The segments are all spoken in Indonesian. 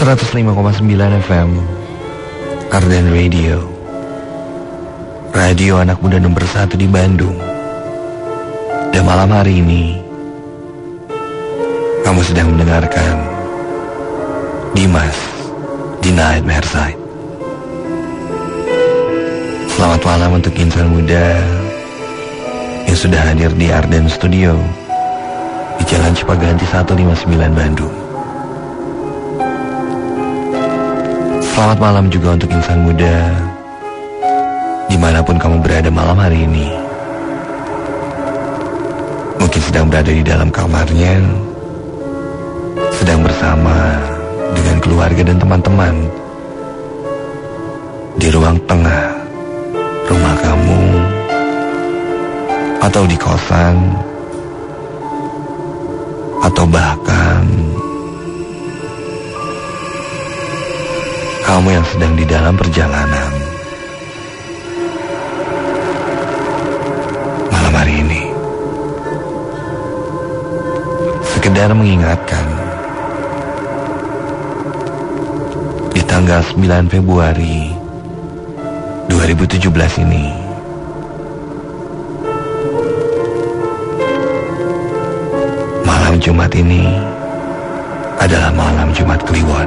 105,9 FM Ardan Radio, radio anak muda nomor 1 di Bandung. Dan malam hari ini kamu sedang mendengarkan Dimas di Nightmare Side. Selamat malam untuk insan muda yang sudah hadir di Ardan Studio di Jalan Cipaganti 159 Bandung. Selamat malam juga untuk insan muda dimanapun kamu berada malam hari ini. Mungkin sedang berada di dalam kamarnya, sedang bersama dengan keluarga dan teman-teman di ruang tengah rumah kamu, atau di kosan, atau bahkan kamu yang sedang di dalam perjalanan. Malam hari ini sekedar mengingatkan, di tanggal 9 Februari 2017 ini malam Jumat ini adalah malam Jumat Kliwon.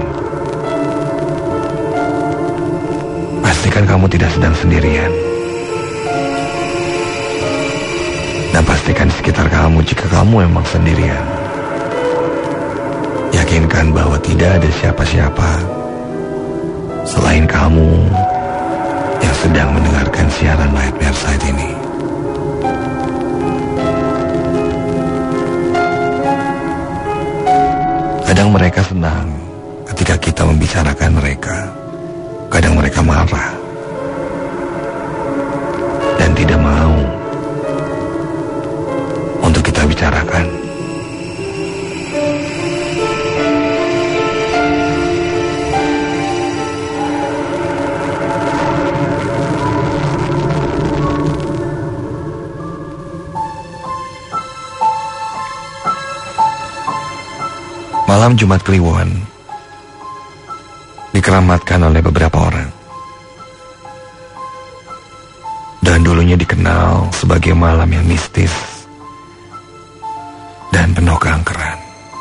Pastikan kamu tidak sedang sendirian. Dan pastikan di sekitar kamu jika kamu memang sendirian. Yakinkan bahwa tidak ada siapa-siapa selain kamu yang sedang mendengarkan siaran Nightmare Side ini. Kadang mereka senang ketika kita membicarakan mereka. Kadang mereka marah dan tidak mau untuk kita bicarakan. Malam Jumat Kliwon dikeramatkan oleh beberapa orang, dan dulunya dikenal sebagai malam yang mistis dan penuh keangkeran.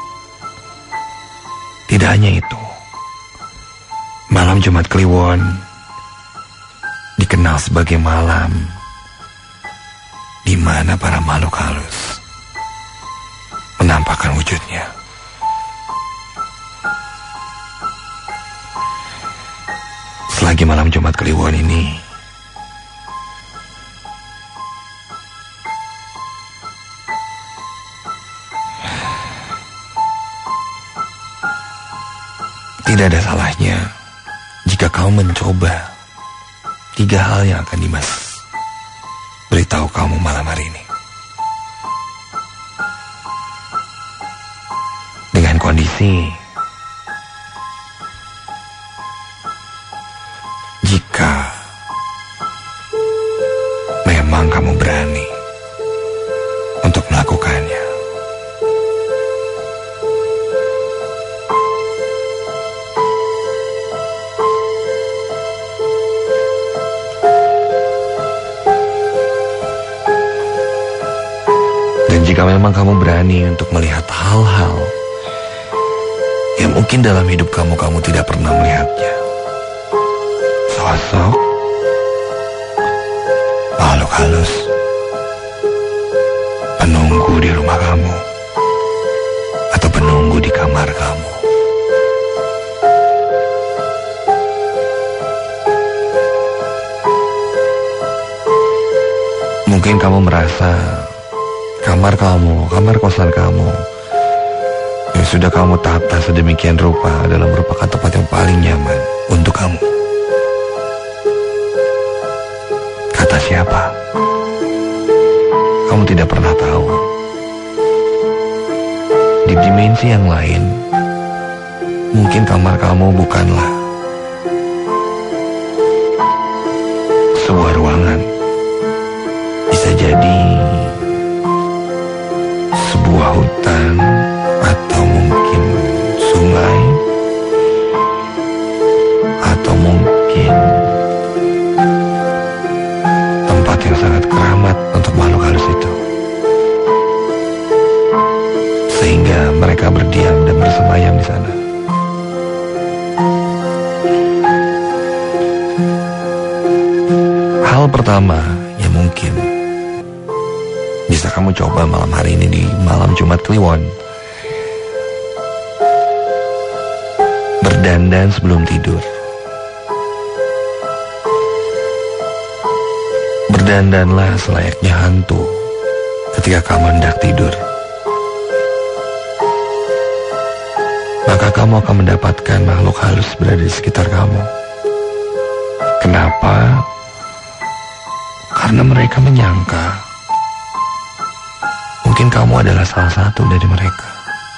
Tidak hanya itu, malam Jumat Kliwon dikenal sebagai malam di mana para makhluk halus menampakkan wujudnya. Selagi malam Jumat Kliwon ini tidak ada salahnya jika kau mencoba 3 hal yang akan Dimas beritahu kamu malam hari ini. Dengan kondisi jika memang kamu berani untuk melakukannya. Dan jika memang kamu berani untuk melihat hal-hal yang mungkin dalam hidup kamu tidak pernah melihatnya. Sosok makhluk halus penunggu di rumah kamu atau penunggu di kamar kamu. Mungkin kamu merasa kamar kamu, kamar kosan kamu yang sudah kamu tata sedemikian rupa adalah merupakan tempat yang paling nyaman untuk kamu. Kata siapa? Kamu tidak pernah tahu. Di dimensi yang lain, mungkin kamar kamu bukanlah sebuah ruangan. Bisa jadi sebuah hutan atau mungkin sungai yang sangat keramat untuk makhluk halus itu. Sehingga mereka berdiam dan bersemayam di sana. Hal pertama yang mungkin bisa kamu coba malam hari ini di malam Jumat Kliwon, berdandan sebelum tidur. Berdandanlah selayaknya hantu ketika kamu hendak tidur. Maka kamu akan mendapatkan makhluk halus berada di sekitar kamu. Kenapa? Karena mereka menyangka mungkin kamu adalah salah satu dari mereka.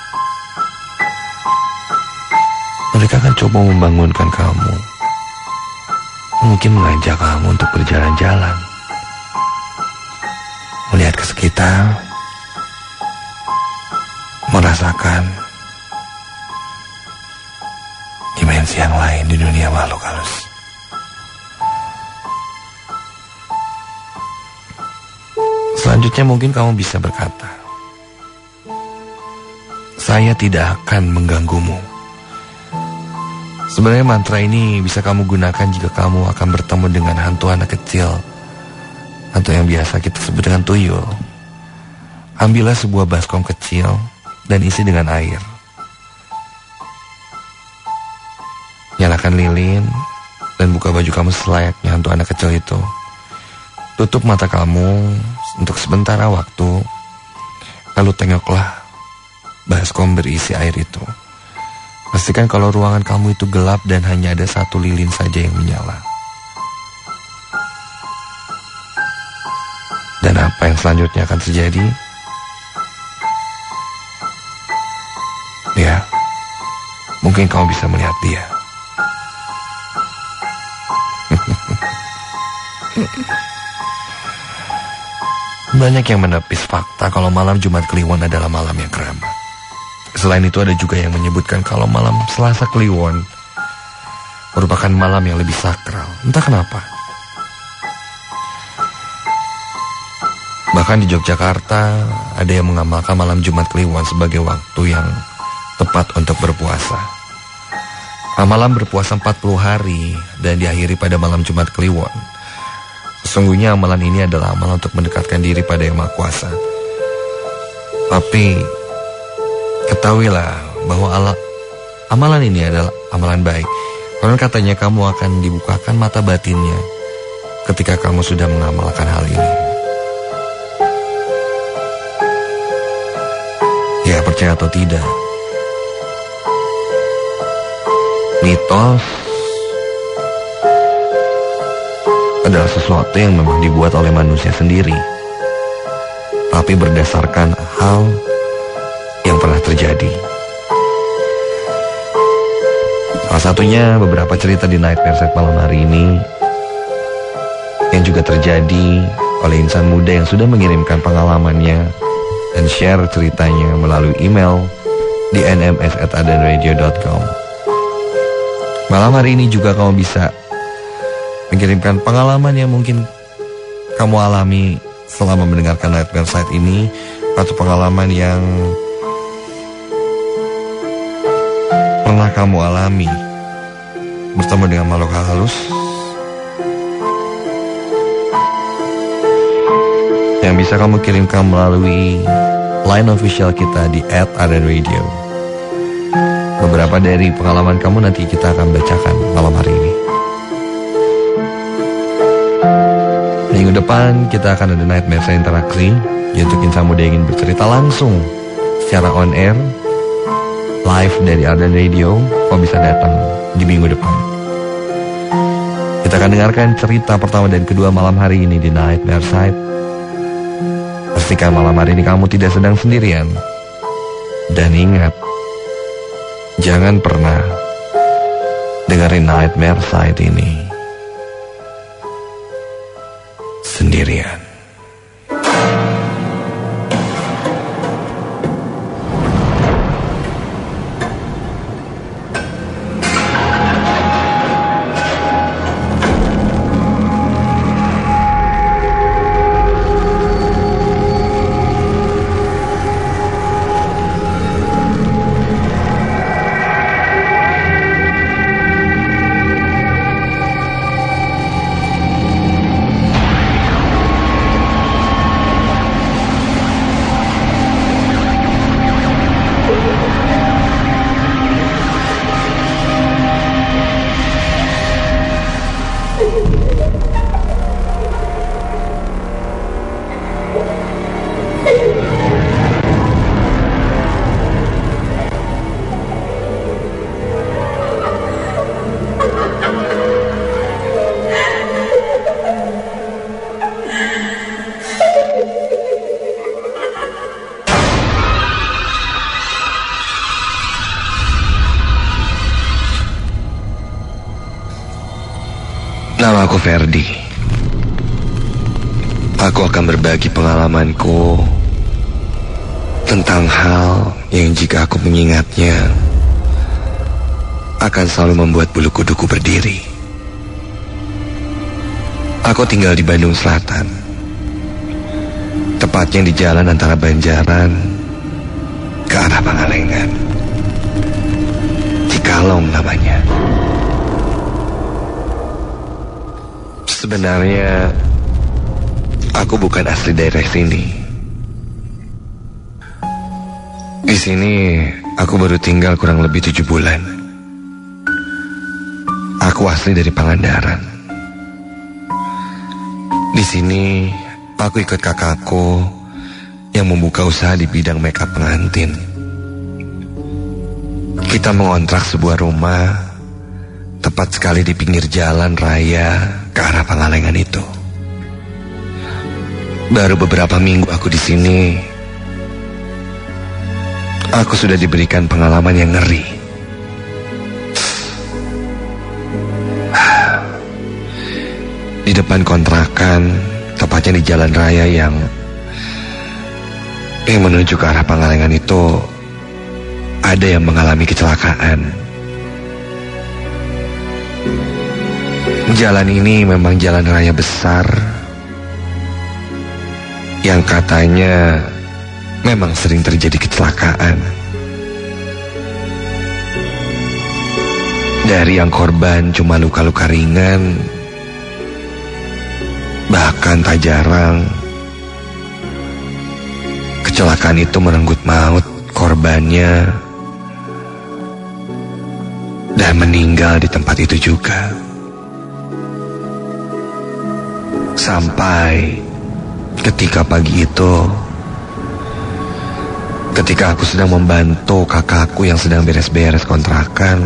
Mereka akan coba membangunkan kamu, mungkin mengajak kamu untuk berjalan-jalan, melihat ke sekitar, merasakan dimensi yang lain di dunia makhluk halus. Selanjutnya mungkin kamu bisa berkata, saya tidak akan mengganggumu. Sebenarnya mantra ini bisa kamu gunakan jika kamu akan bertemu dengan hantu anak kecil, atau yang biasa kita sebut dengan tuyul. Ambillah sebuah baskom kecil dan isi dengan air. Nyalakan lilin dan buka baju kamu selayaknya hantu anak kecil itu. Tutup mata kamu untuk sementara waktu, lalu tengoklah baskom berisi air itu. Pastikan kalau ruangan kamu itu gelap dan hanya ada satu lilin saja yang menyala. Dan apa yang selanjutnya akan terjadi? Ya, mungkin kamu bisa melihat dia. Banyak yang menepis fakta kalau malam Jumat Kliwon adalah malam yang keramat. Selain itu ada juga yang menyebutkan kalau malam Selasa Kliwon merupakan malam yang lebih sakral. Entah kenapa. Bahkan di Yogyakarta ada yang mengamalkan malam Jumat Kliwon sebagai waktu yang tepat untuk berpuasa. Amalan berpuasa 40 hari dan diakhiri pada malam Jumat Kliwon. Sesungguhnya amalan ini adalah amalan untuk mendekatkan diri pada Yang Maha Kuasa. Tapi ketahuilah bahwa amalan ini adalah amalan baik. Karena katanya kamu akan dibukakan mata batinnya ketika kamu sudah mengamalkan hal ini. Ya, percaya atau tidak, mitos adalah sesuatu yang memang dibuat oleh manusia sendiri, tapi berdasarkan hal yang pernah terjadi. Salah satunya beberapa cerita di Nightmare Set malam hari ini yang juga terjadi oleh insan muda yang sudah mengirimkan pengalamannya dan share ceritanya melalui email di nms@adanradio.com. Malam hari ini juga kamu bisa mengirimkan pengalaman yang mungkin kamu alami selama mendengarkan Nightmare Site ini, atau pengalaman yang pernah kamu alami bertemu dengan makhluk halus yang bisa kamu kirimkan melalui line official kita di @adanradio. Beberapa dari pengalaman kamu nanti kita akan bacakan malam hari ini. Minggu depan kita akan ada Nightmare Set interaksi, yaitu insan muda yang ingin bercerita langsung secara on air live dari Adan Radio. Kau bisa datang di minggu depan. Kita akan dengarkan cerita pertama dan kedua malam hari ini di Nightmare Site. Pastikan malam hari ini kamu tidak sedang sendirian. Dan ingat, jangan pernah dengerin Nightmare Site ini sendirian. Nama aku Ferdi. Aku akan berbagi pengalamanku tentang hal yang jika aku mengingatnya akan selalu membuat bulu kuduku berdiri. Aku tinggal di Bandung Selatan, tepatnya di jalan antara Banjaran ke arah Pangalengan. Cikalong namanya. Sebenarnya aku bukan asli daerah sini. Di sini aku baru tinggal kurang lebih 7 bulan. Aku asli dari Pangandaran. Di sini aku ikut kakakku yang membuka usaha di bidang makeup pengantin. Kita mengontrak sebuah rumah tepat sekali di pinggir jalan raya ke arah Pangalengan itu. Baru beberapa minggu aku di sini, aku sudah diberikan pengalaman yang ngeri. Di depan kontrakan, tepatnya di jalan raya yang menuju ke arah Pangalengan itu, ada yang mengalami kecelakaan. Jalan ini memang jalan raya besar yang katanya memang sering terjadi kecelakaan. Dari yang korban cuma luka-luka ringan, bahkan tak jarang kecelakaan itu merenggut maut korbannya dan meninggal di tempat itu juga. Sampai ketika pagi itu, ketika aku sedang membantu kakakku yang sedang beres-beres kontrakan,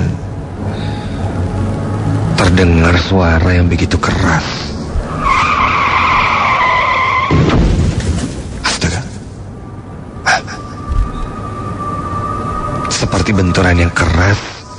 terdengar suara yang begitu keras. Astaga. Seperti benturan yang keras,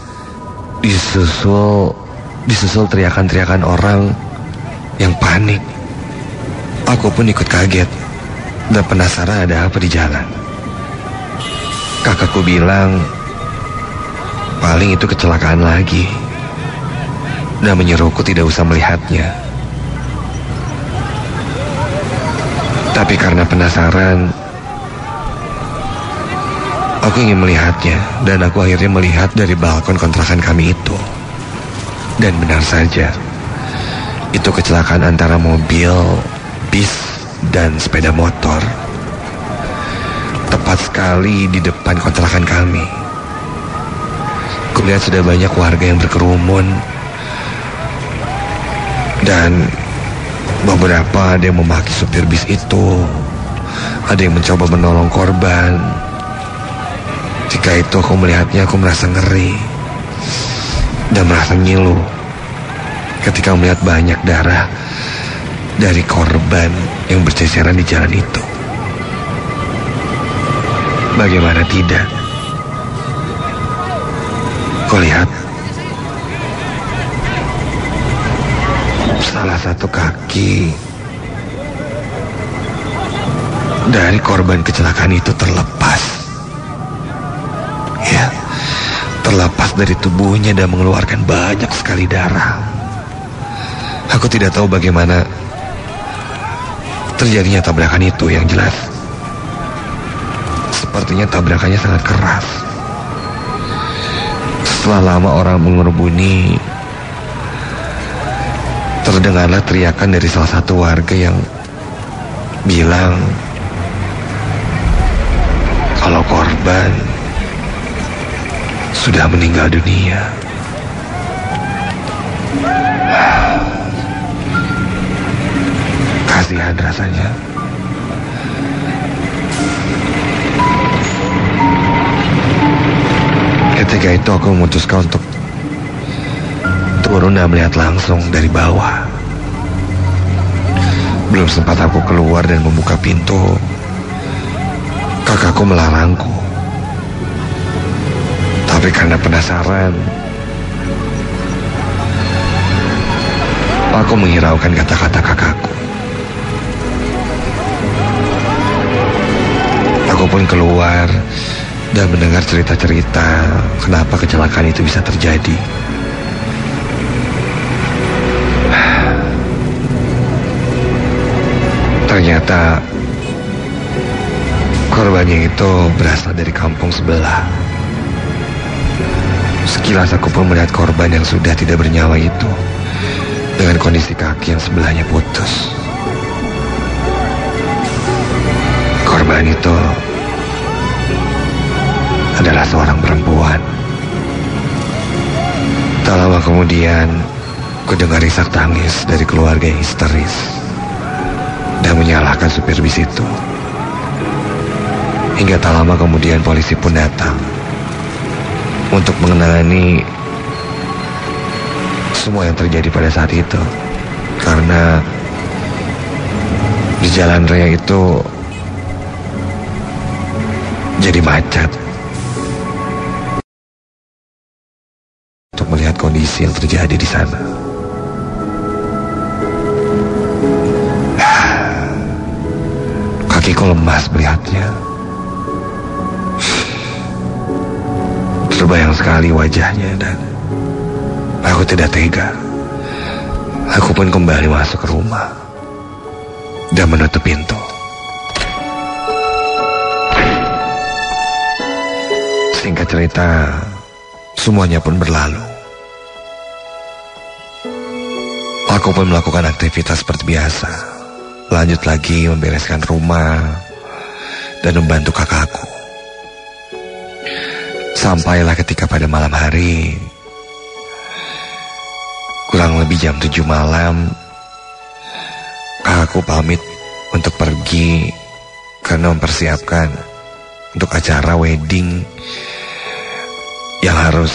disusul teriakan-teriakan orang yang panik. Aku pun ikut kaget dan penasaran ada apa di jalan. Kakakku bilang paling itu kecelakaan lagi dan menyuruhku tidak usah melihatnya. Tapi karena penasaran, aku ingin melihatnya dan aku akhirnya melihat dari balkon kontrakan kami itu. Dan benar saja, itu kecelakaan antara mobil, bis, dan sepeda motor. Tepat sekali di depan kontrakan kami. Kulihat sudah banyak warga yang berkerumun. Dan beberapa ada yang memaki supir bis itu. Ada yang mencoba menolong korban. Ketika itu aku melihatnya, aku merasa ngeri dan merasa ngilu ketika melihat banyak darah dari korban yang berceceran di jalan itu. Bagaimana tidak? Kau lihat salah satu kaki dari korban kecelakaan itu terlepas. Ya, terlepas dari tubuhnya dan mengeluarkan banyak sekali darah. Aku tidak tahu bagaimana terjadinya tabrakan itu. Yang jelas sepertinya tabrakannya sangat keras. Setelah lama orang mengerbuni, terdengarlah teriakan dari salah satu warga yang bilang kalau korban sudah meninggal dunia. Kasihan rasanya. Ketika itu aku memutuskan untuk turun dan melihat langsung dari bawah. Belum sempat aku keluar dan membuka pintu, kakakku melarangku. Tapi karena penasaran, Aku menghiraukan kata-kata kakakku. Aku pun keluar dan mendengar cerita-cerita kenapa kecelakaan itu bisa terjadi. Ternyata korbannya itu berasal dari kampung sebelah. Sekilas aku pun melihat korban yang sudah tidak bernyawa itu dengan kondisi kaki yang sebelahnya putus. Korban itu adalah seorang perempuan. Tak lama kemudian, ku dengar isak tangis dari keluarga yang histeris dan menyalahkan supir bis itu. Hingga tak lama kemudian polisi pun datang untuk menangani semua yang terjadi pada saat itu. Karena di jalan raya itu jadi macet untuk melihat kondisi yang terjadi di sana. Kakiku lemas melihatnya. Terbayang sekali wajahnya dan aku tidak tega. Aku pun kembali masuk ke rumah dan menutup pintu. Singkat cerita, semuanya pun berlalu. Aku pun melakukan aktivitas seperti biasa. Lanjut lagi membereskan rumah dan membantu kakakku. Sampailah ketika pada malam hari, kurang lebih jam 7 malam, kakakku pamit untuk pergi karena mempersiapkan untuk acara wedding yang harus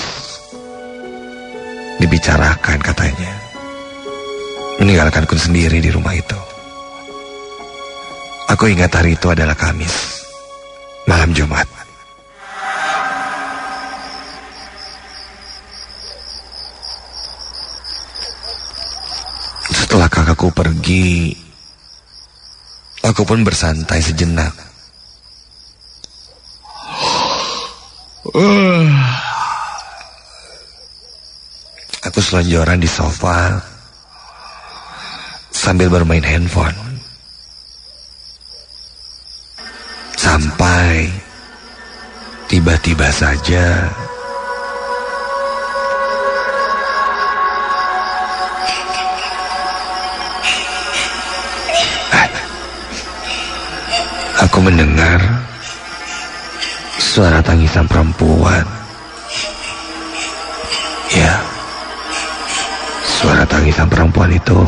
dibicarakan katanya. Meninggalkanku sendiri di rumah itu. Aku ingat hari itu adalah Kamis, malam Jumat. Setelah kakakku pergi, aku pun bersantai sejenak. Aku selonjoran di sofa sambil bermain handphone. Sampai tiba-tiba saja aku mendengar suara tangisan perempuan. Ya, suara tangisan perempuan itu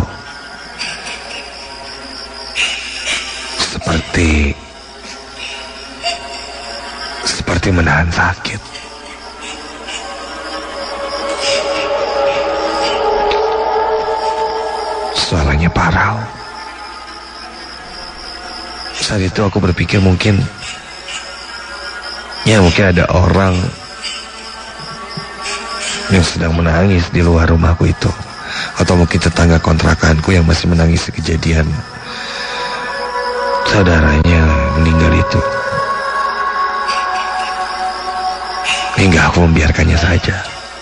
seperti menahan sakit. Suaranya parau. Saat itu aku berpikir mungkin ada orang yang sedang menangis di luar rumahku itu. Atau mungkin tetangga kontrakanku yang masih menangis kejadian saudaranya meninggal itu. Hingga aku membiarkannya saja.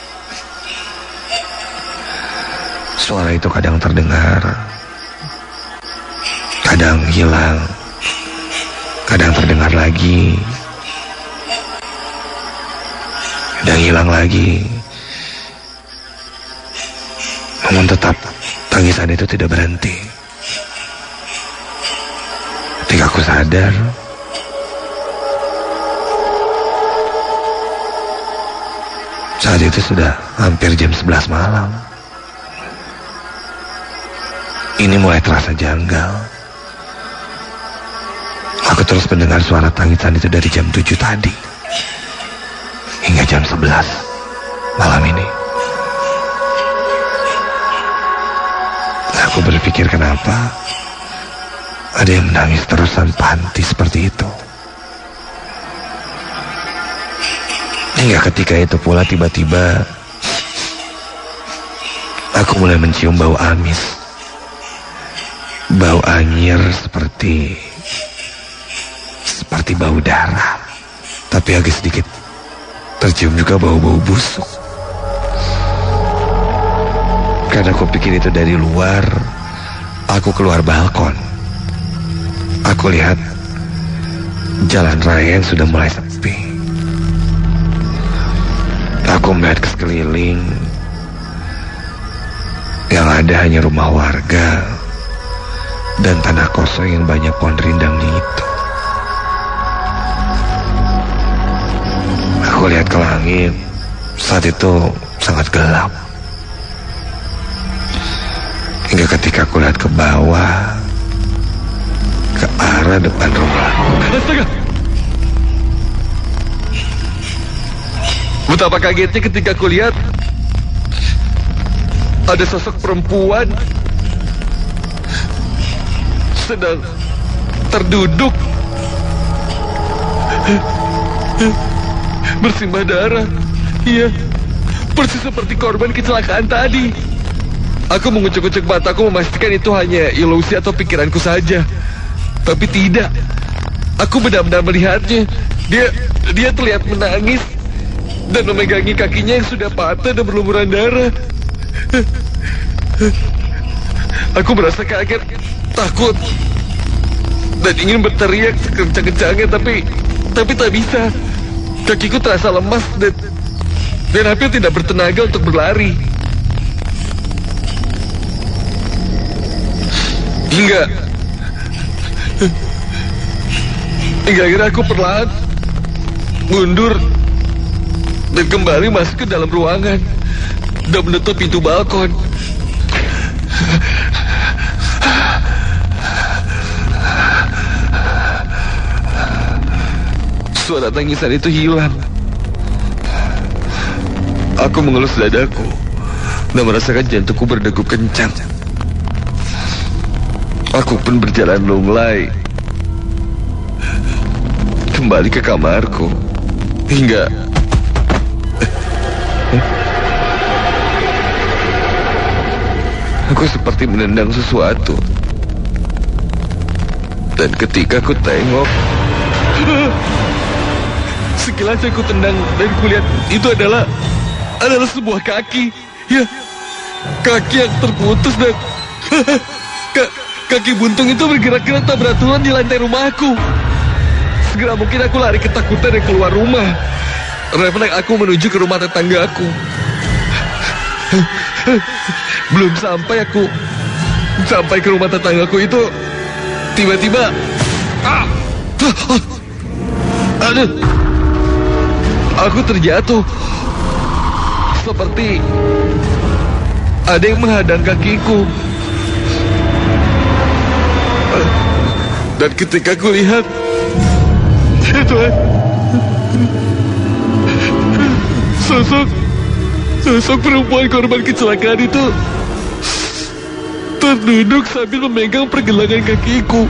Suara itu kadang terdengar, kadang hilang, kadang terdengar lagi, kadang hilang lagi. Namun tetap tangisan itu tidak berhenti. Ketika aku sadar, saat itu sudah hampir jam 11 malam. Ini mulai terasa janggal. Aku terus mendengar suara tangisan itu dari jam 7 tadi hingga jam 11 malam ini. Aku berpikir kenapa ada yang menangis terus tanpa henti seperti itu. Hingga ketika itu pula tiba-tiba aku mulai mencium bau amis Bau anyir seperti bau darah. Tapi agak sedikit tercium juga bau-bau busuk. Karena aku pikir itu dari luar, aku keluar balkon. Aku lihat jalan raya yang sudah mulai sepi. Aku melihat ke sekeliling. Yang ada hanya rumah warga dan tanah kosong yang banyak pohon rindang di itu. Aku lihat ke langit. Saat itu sangat gelap. Hingga ketika aku lihat ke bawah, ke arah depan rumah. Astaga! Betapa kagetnya ketika aku lihat ada sosok perempuan sedang terduduk bersimbah darah. Iya, persis seperti korban kecelakaan tadi. Aku mengucek-ucek mataku memastikan itu hanya ilusi atau pikiranku saja. Tapi tidak. Aku benar-benar melihatnya. Dia terlihat menangis dan memegangi kakinya yang sudah patah dan berlumuran darah. Aku merasa kaget, takut, dan ingin berteriak sekencang-kencangnya, tapi tak bisa. Kakiku terasa lemas dan hampir tidak bertenaga untuk berlari. Hingga akhirnya aku perlahan mundur dan kembali masuk ke dalam ruangan dan menutup pintu balkon. Suara tangisan itu hilang. Aku mengelus dadaku dan merasakan jantungku berdegup kencang. Aku pun berjalan lunglai kembali ke kamarku hingga aku seperti menendang sesuatu. Dan ketika aku tengok, sekilas aku tendang dan kulihat itu adalah sebuah kaki. Ya, kaki yang terputus dan kaki buntung itu bergerak-gerak tak beraturan di lantai rumahku. Segera mungkin aku lari ketakutan dan keluar rumah. Refleks aku menuju ke rumah tetanggaku. Belum sampai ke rumah tetanggaku itu, tiba-tiba aduh, aku terjatuh seperti ada yang menghadang kakiku. Dan ketika aku lihat, ya Tuhan, sosok perempuan korban kecelakaan itu terduduk sambil memegang pergelangan kakiku.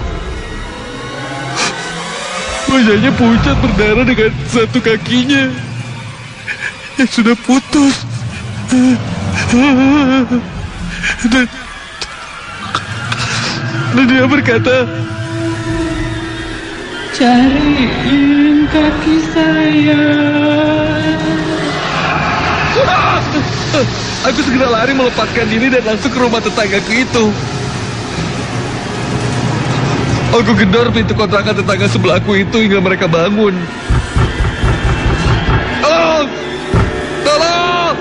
Wajahnya pucat berdarah dengan satu kakinya yang sudah putus. Dan dia berkata, "Cariin kaki saya." Aku segera lari melepaskan diri dan langsung ke rumah tetanggaku itu. Aku gedor pintu kontrakan tetangga sebelahku itu hingga mereka bangun. Tolong! Tolong!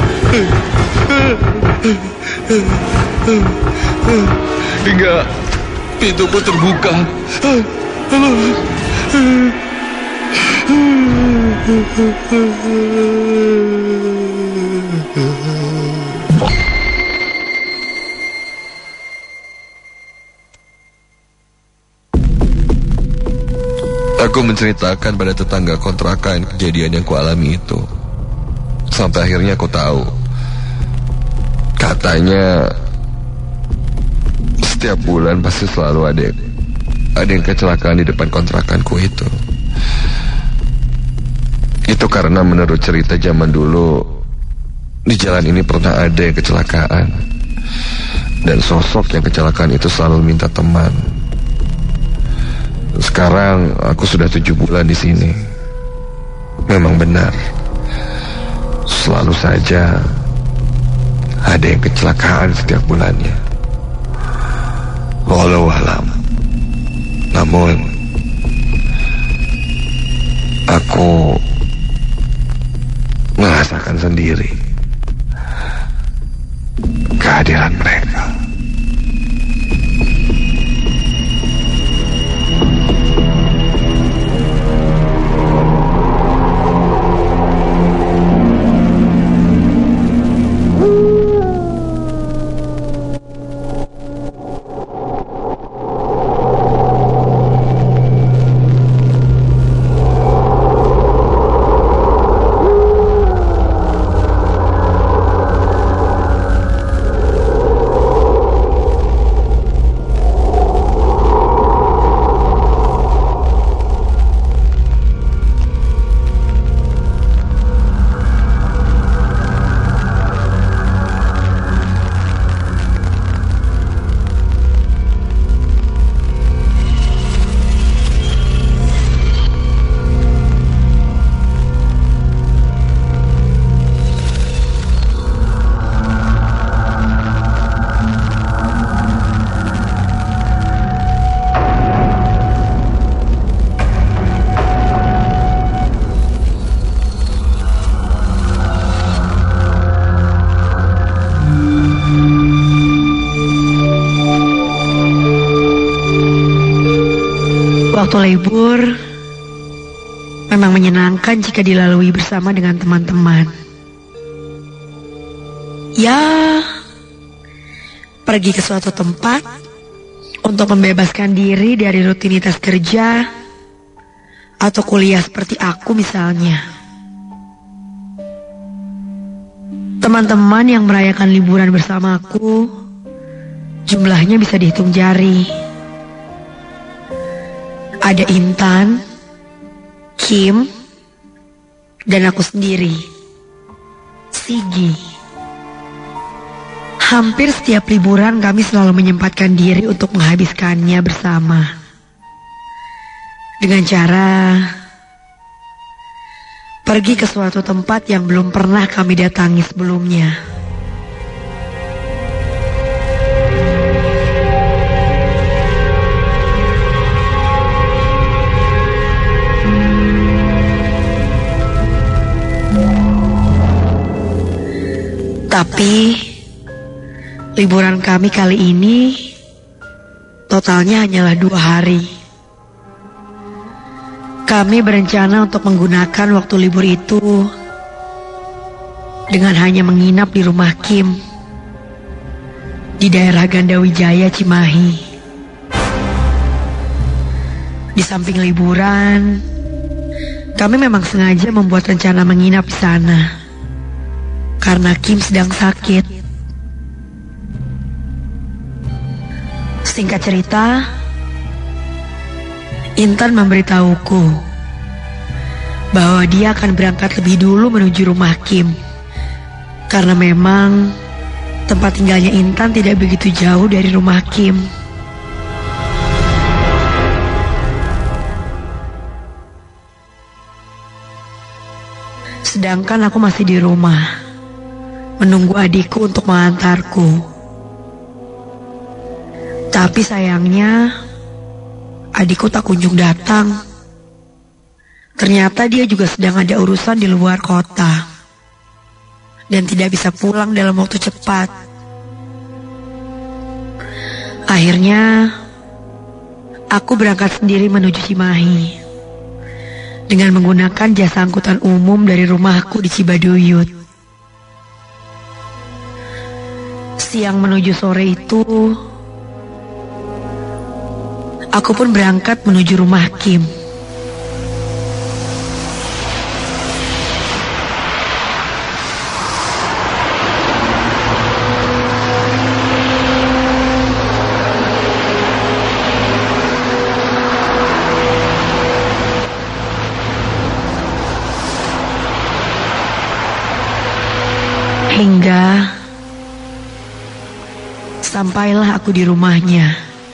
Hingga pintu pun terbuka. Aku menceritakan pada tetangga kontrakan kejadian yang kualami itu. Sampai akhirnya aku tahu, katanya setiap bulan pasti selalu ada yang kecelakaan di depan kontrakanku itu. Itu karena menurut cerita zaman dulu, di jalan ini pernah ada yang kecelakaan. Dan sosok yang kecelakaan itu selalu minta teman. Sekarang aku sudah 7 bulan di sini. Memang benar, selalu saja ada yang kecelakaan setiap bulannya. Walau alam. Namun aku merasakan sendiri kehadiran mereka. Waktu libur memang menyenangkan jika dilalui bersama dengan teman-teman. Ya, pergi ke suatu tempat untuk membebaskan diri dari rutinitas kerja atau kuliah seperti aku misalnya. Teman-teman yang merayakan liburan bersamaku jumlahnya bisa dihitung jari. Ada Intan, Kim, dan aku sendiri, Sigi. Hampir setiap liburan kami selalu menyempatkan diri untuk menghabiskannya bersama. Dengan cara pergi ke suatu tempat yang belum pernah kami datangi sebelumnya. Tapi liburan kami kali ini totalnya hanyalah 2 hari. Kami berencana untuk menggunakan waktu libur itu dengan hanya menginap di rumah Kim di daerah Gandawijaya, Cimahi. Di samping liburan, kami memang sengaja membuat rencana menginap di sana karena Kim sedang sakit. Singkat cerita, Intan memberitahuku bahwa dia akan berangkat lebih dulu menuju rumah Kim karena memang tempat tinggalnya Intan tidak begitu jauh dari rumah Kim. Sedangkan aku masih di rumah menunggu adikku untuk mengantarku. Tapi sayangnya adikku tak kunjung datang. Ternyata dia juga sedang ada urusan di luar kota dan tidak bisa pulang dalam waktu cepat. Akhirnya aku berangkat sendiri menuju Cimahi dengan menggunakan jasa angkutan umum dari rumahku di Cibaduyut. Siang menuju sore itu, aku pun berangkat menuju rumah Kim. sampailah aku di rumahnya.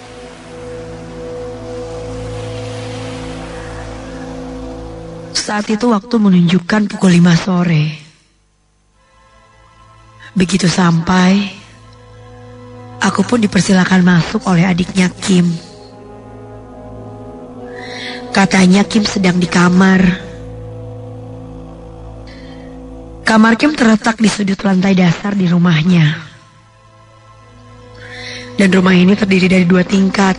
Saat itu waktu menunjukkan pukul 5 sore. Begitu sampai, aku pun dipersilakan masuk oleh adiknya Kim. Katanya Kim sedang di kamar. Kamar Kim terletak di sudut lantai dasar di rumahnya. Dan rumah ini terdiri dari 2 tingkat.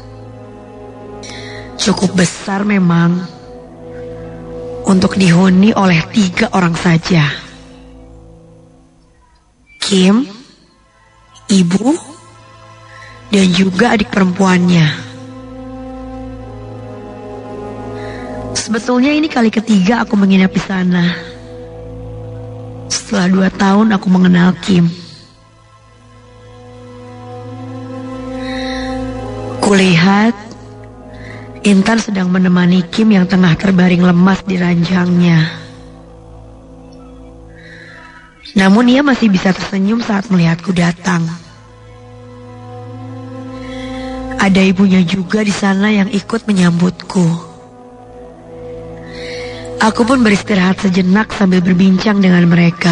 Cukup besar memang untuk dihuni oleh 3 orang saja. Kim, ibu, dan juga adik perempuannya. Sebetulnya ini kali ketiga aku menginap di sana. Setelah 2 tahun aku mengenal Kim. Kulihat Intan sedang menemani Kim yang tengah terbaring lemas di ranjangnya. Namun ia masih bisa tersenyum saat melihatku datang. Ada ibunya juga di sana yang ikut menyambutku. Aku pun beristirahat sejenak sambil berbincang dengan mereka.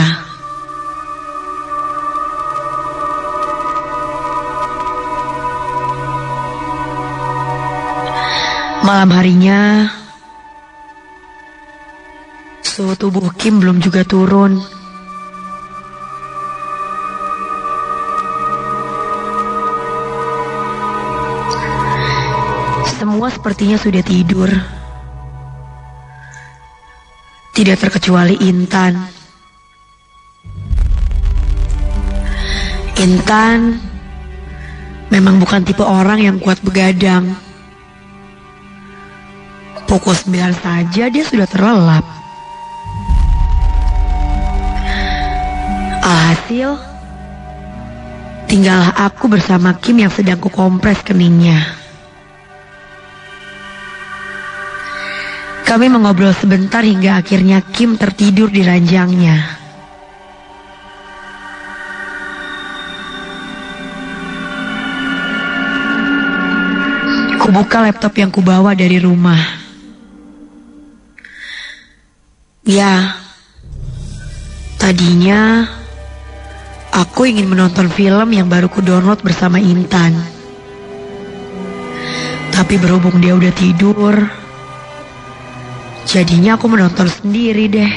Malam harinya, suhu tubuh Kim belum juga turun. Semua sepertinya sudah tidur. Tidak terkecuali Intan. Intan memang bukan tipe orang yang kuat begadang. Pukul 9 saja dia sudah terlelap. Alhasil, tinggallah aku bersama Kim yang sedang kukompres keningnya. Kami mengobrol sebentar hingga akhirnya Kim tertidur di ranjangnya. Kubuka laptop yang kubawa dari rumah. Ya, tadinya aku ingin menonton film yang baru ku download bersama Intan. Tapi berhubung dia udah tidur, jadinya aku menonton sendiri deh.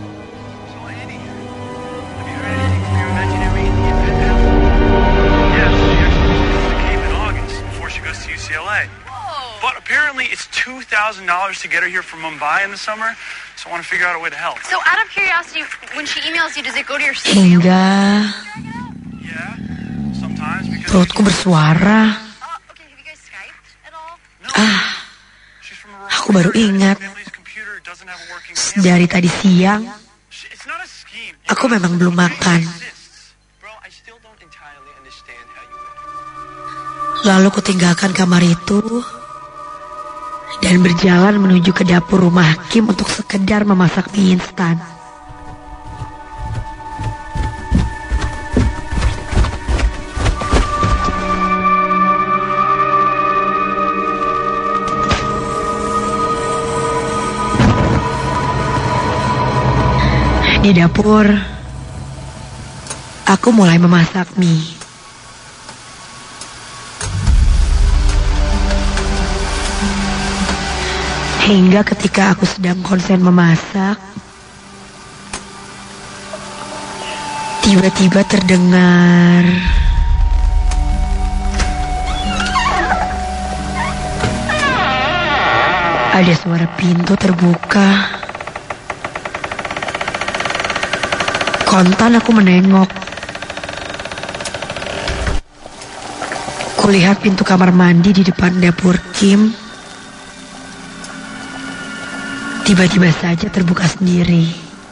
But apparently it's $2,000 to get her here from Mumbai in the summer. So I want to figure out a way to help. So out of curiosity, when she emails you, does it go to your Hingga Yeah, sometimes because perutku bersuara. okay, have you guys Skyped at all? she's from Aku baru ingat. family's computer doesn't have a working Dari tadi siang, It's not a scheme. aku memang belum makan. Bro, I still don't entirely understand how you Lalu kutinggalkan kamar itu dan berjalan menuju ke dapur rumah Kim untuk sekedar memasak mie instan. Di dapur, aku mulai memasak mie. Hingga ketika aku sedang konsen memasak, tiba-tiba terdengar ada suara pintu terbuka. Kontan aku menengok. Kulihat pintu kamar mandi di depan dapur Kim tiba-tiba saja terbuka sendiri.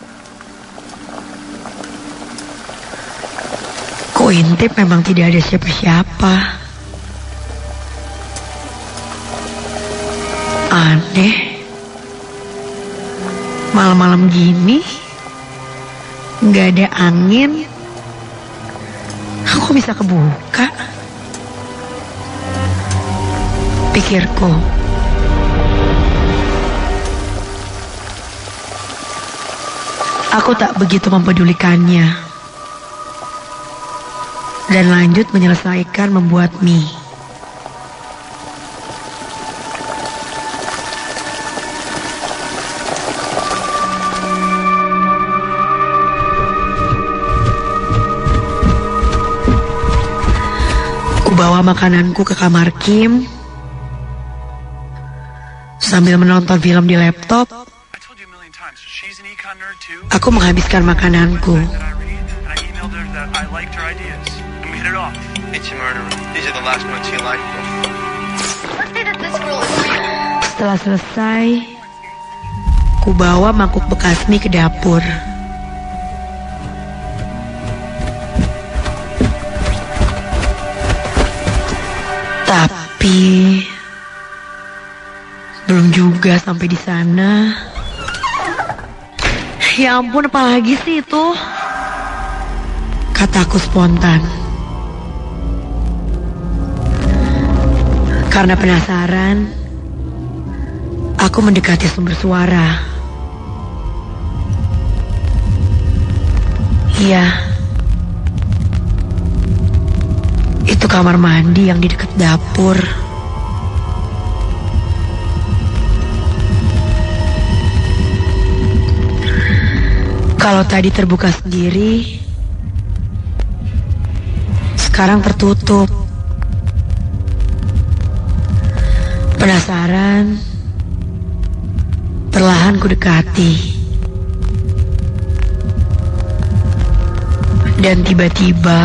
Kuintip memang tidak ada siapa-siapa. Aneh. Malam-malam gini nggak ada angin. Aku bisa kebuka. pikirku. Aku tak begitu mempedulikannya dan lanjut menyelesaikan membuat mie. Bawa makananku ke kamar Kim sambil menonton film di laptop. Aku menghabiskan makananku. Setelah selesai, ku bawa mangkuk bekas mie ke dapur. Tapi belum juga sampai di sana. Ya ampun, apa lagi sih itu? Kataku spontan. Karena penasaran, aku mendekati sumber suara. Iya, itu kamar mandi yang di dekat dapur. Kalau tadi terbuka sendiri, sekarang tertutup. Penasaran, perlahan ku dekati. Dan tiba-tiba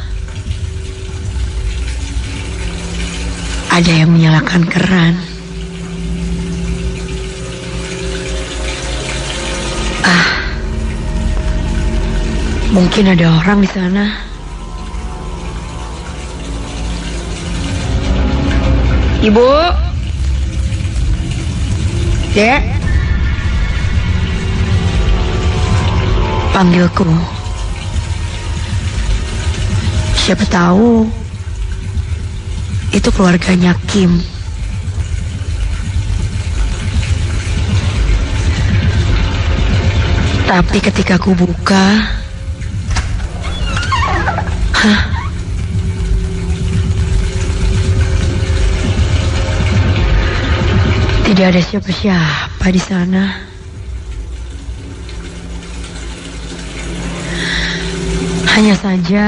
ada yang menyalakan keran. Mungkin ada orang di sana. Ibu, Dek, panggilku. Siapa tahu itu keluarganya Kim. Tapi ketika ku buka, tidak ada siapa-siapa di sana. Hanya saja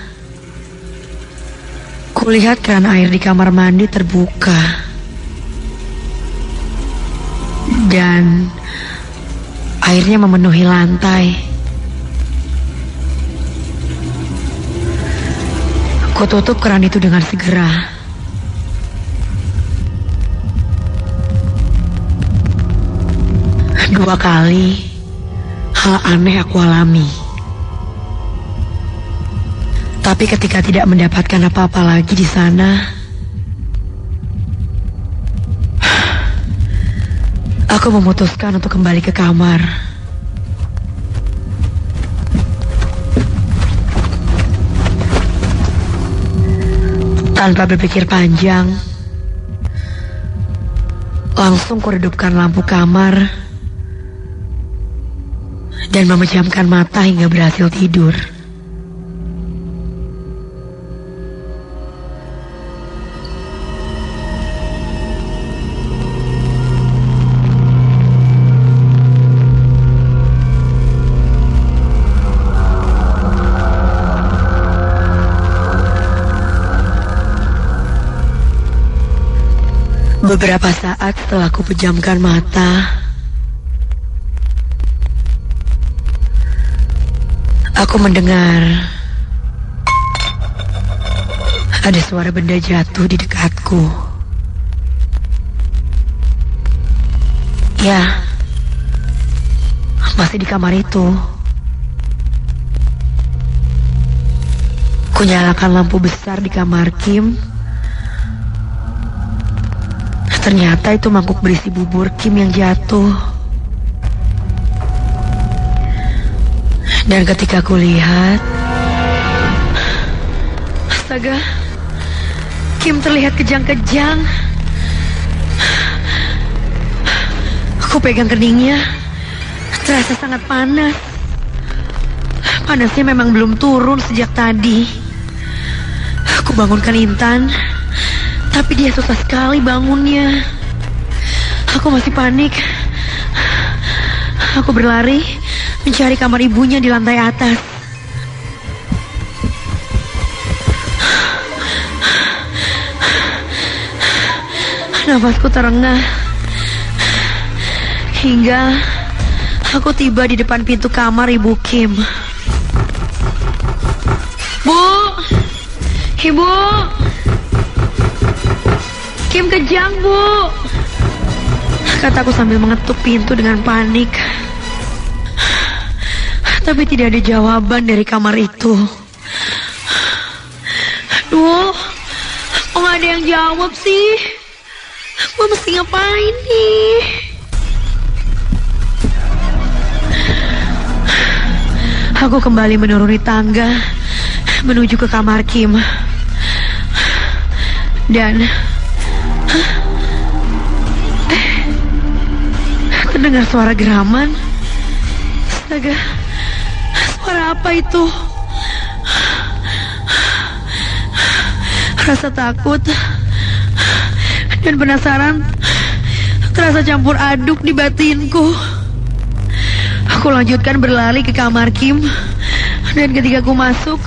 kulihat keran air di kamar mandi terbuka dan airnya memenuhi lantai. Kututup keran itu dengan segera. Dua kali hal aneh aku alami. Tapi ketika tidak mendapatkan apa-apa lagi di sana, aku memutuskan untuk kembali ke kamar. Tanpa berpikir panjang, langsung kuredupkan lampu kamar dan memejamkan mata hingga berhasil tidur. Beberapa saat setelah aku pejamkan mata, aku mendengar ada suara benda jatuh di dekatku. Ya, masih di kamar itu. Kunyalakan lampu besar di kamar Kim. Ternyata itu mangkuk berisi bubur Kim yang jatuh. Dan ketika aku lihat, astaga, Kim terlihat kejang-kejang Aku pegang keningnya, terasa sangat panas. Panasnya memang belum turun sejak tadi. Aku bangunkan Intan, tapi dia susah sekali bangunnya. Aku masih panik. Aku berlari mencari kamar ibunya di lantai atas. Nafasku terengah hingga aku tiba di depan pintu kamar Ibu Kim. Bu, Ibu, Kim kejang, Bu, kataku sambil mengetuk pintu dengan panik. Tapi tidak ada jawaban dari kamar itu. Aduh, kok gak ada yang jawab sih? Gue mesti ngapain nih? Aku kembali menuruni tangga menuju ke kamar Kim. Dan terdengar suara geraman. Astaga, suara apa itu? Rasa takut dan penasaran terasa campur aduk di batinku. Aku lanjutkan berlari ke kamar Kim. Dan ketika aku masuk,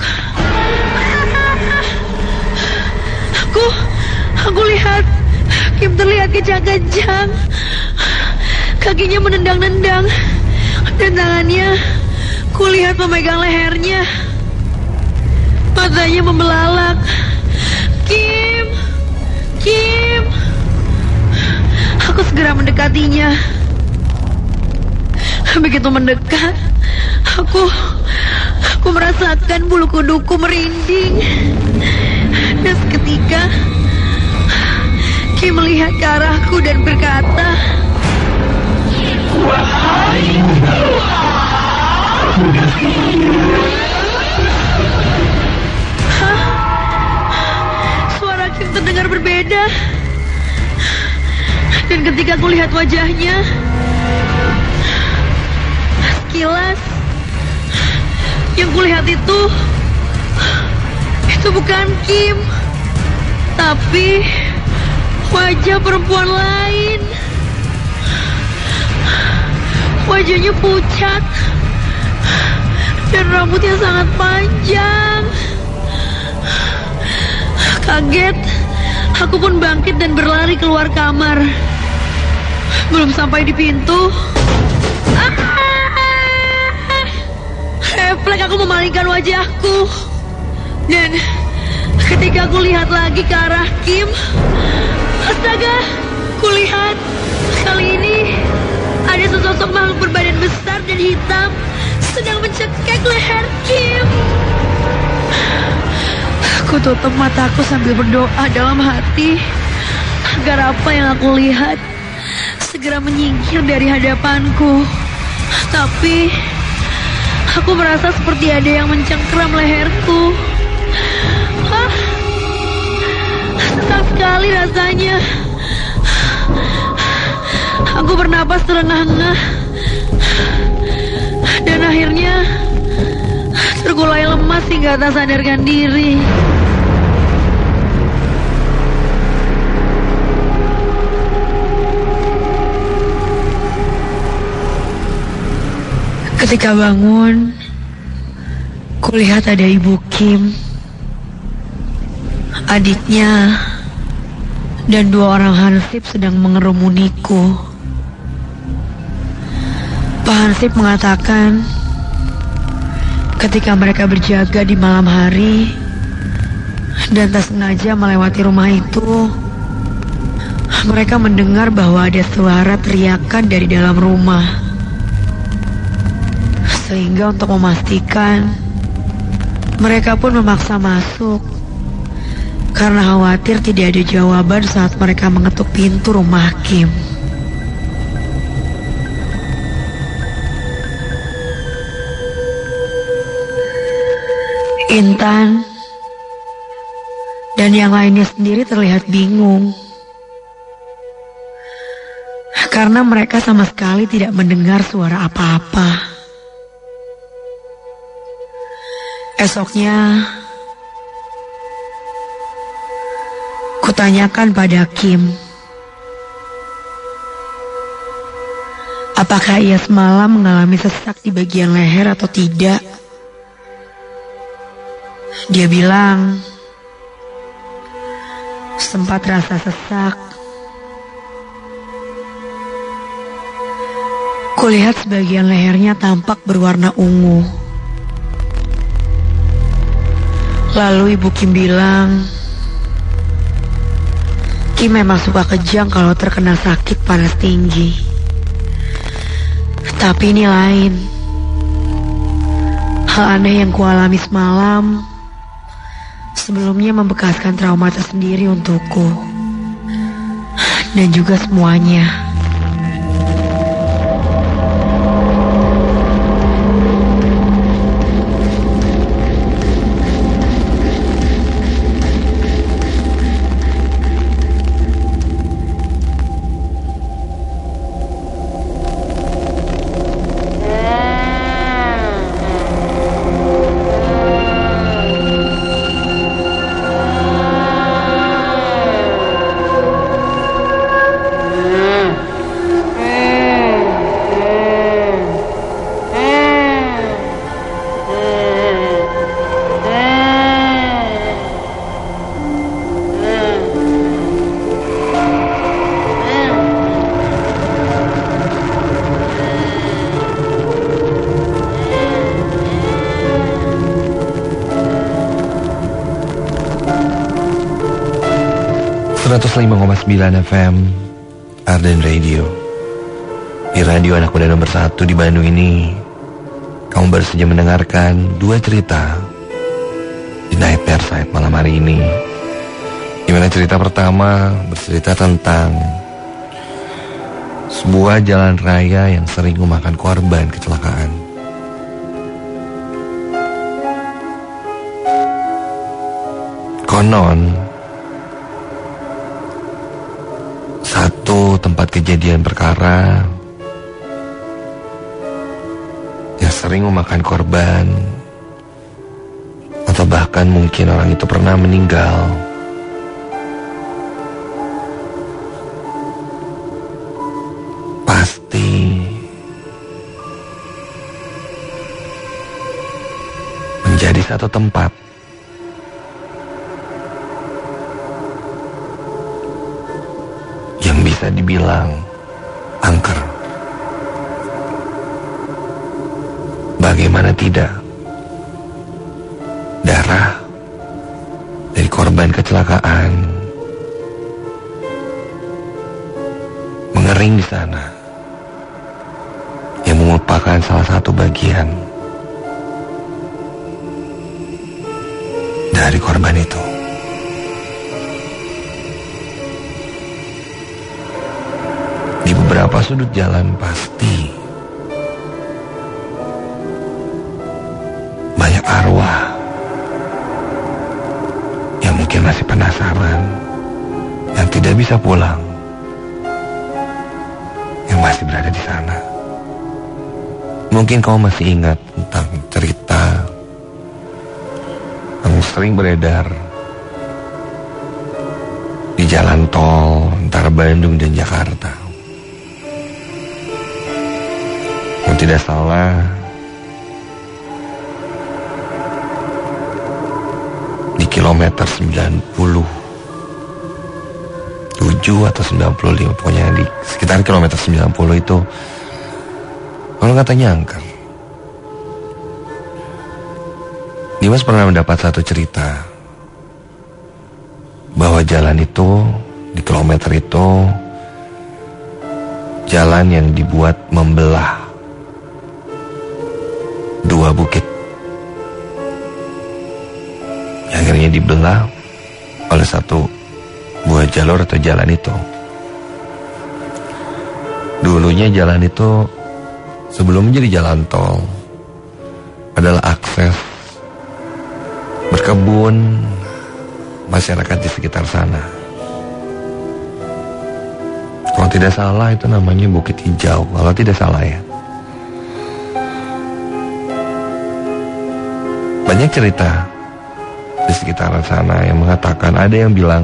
aku lihat Kim terlihat kejang-kejang. Kakinya menendang-nendang dan tangannya kulihat memegang lehernya. Matanya membelalak. Kim, Kim. Aku segera mendekatinya. Begitu mendekat, aku merasakan bulu kuduku merinding. Dan seketika Kim melihat ke arahku dan berkata, "Hah? Suara Kim terdengar berbeda. Dan ketika aku lihat wajahnya, sekilas yang kulihat itu bukan Kim, tapi wajah perempuan lain. Wajahnya pucat dan rambutnya sangat panjang. Kaget, aku pun bangkit dan berlari keluar kamar. Belum sampai di pintu, refleks aku memalingkan wajahku. Dan ketika aku lihat lagi ke arah Kim, astaga, kulihat kali ini ada sesosok makhluk berbadan besar dan hitam sedang mencekik leher Kim. Aku tutup mataku sambil berdoa dalam hati agar apa yang aku lihat segera menyingkir dari hadapanku. Tapi aku merasa seperti ada yang mencengkeram leherku. Sesak sekali rasanya. Aku bernapas terengah-engah. Dan akhirnya tergulai lemas hingga tak sadarkan diri. Ketika bangun, kulihat ada Ibu Kim, adiknya, dan 2 orang hansip sedang mengerumuniku. Pak Hansip mengatakan ketika mereka berjaga di malam hari dan tak sengaja melewati rumah itu, mereka mendengar bahwa ada suara teriakan dari dalam rumah. Sehingga untuk memastikan, mereka pun memaksa masuk karena khawatir tidak ada jawaban saat mereka mengetuk pintu rumah Kim. Intan dan yang lainnya sendiri terlihat bingung. karena mereka sama sekali tidak mendengar suara apa-apa. Esoknya, kutanyakan pada Kim, apakah ia semalam mengalami sesak di bagian leher atau tidak. Dia bilang, sempat rasa sesak. Kulihat sebagian lehernya tampak berwarna ungu. Lalu Ibu Kim bilang, Kim memang suka kejang kalau terkena sakit panas tinggi. Tapi ini lain. Hal aneh yang kualami semalam sebelumnya membekaskan trauma tersendiri untukku dan juga semuanya. FM Arden Radio. Di radio anak muda nomor 1 di Bandung ini, kamu baru saja mendengarkan 2 cerita di Nightmare Side malam hari ini. Dimana cerita pertama bercerita tentang sebuah jalan raya yang sering memakan korban kecelakaan. Konon satu tempat kejadian perkara yang sering memakan korban, atau bahkan mungkin orang itu pernah meninggal, pasti menjadi satu tempat bisa dibilang angker. Bagaimana tidak, darah dari korban kecelakaan mengering di sana, yang merupakan salah satu bagian dari korban itu. Di beberapa sudut jalan pasti banyak arwah yang mungkin masih penasaran, yang tidak bisa pulang, yang masih berada di sana. Mungkin kamu masih ingat tentang cerita yang sering beredar di jalan tol antara Bandung dan Jakarta. Kalau tidak salah, di kilometer 97 atau 95, pokoknya di sekitar kilometer 90 itu, kalau katanya angker. Dimas pernah mendapat satu cerita bahwa jalan itu, di kilometer itu, jalan yang dibuat membelah 2 bukit, yang akhirnya dibelah oleh satu buah jalur atau jalan itu. Dulunya jalan itu sebelum menjadi jalan tol adalah akses berkebun masyarakat di sekitar sana. Kalau tidak salah itu namanya Bukit Hijau, kalau tidak salah ya. Banyak cerita di sekitaran sana yang mengatakan, ada yang bilang,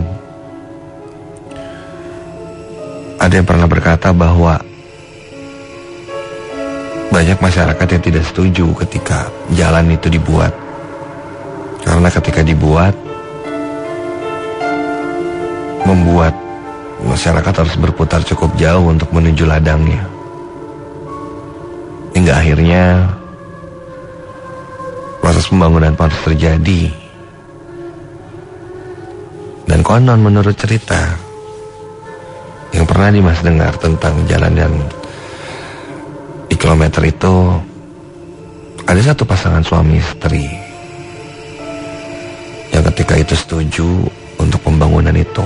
ada yang pernah berkata bahwa banyak masyarakat yang tidak setuju ketika jalan itu dibuat. Karena ketika dibuat, membuat masyarakat harus berputar cukup jauh untuk menuju ladangnya. Hingga akhirnya proses pembangunan harus terjadi. Dan konon menurut cerita yang pernah Dimas dengar tentang jalan yang di kilometer itu, ada satu pasangan suami istri yang ketika itu setuju untuk pembangunan itu.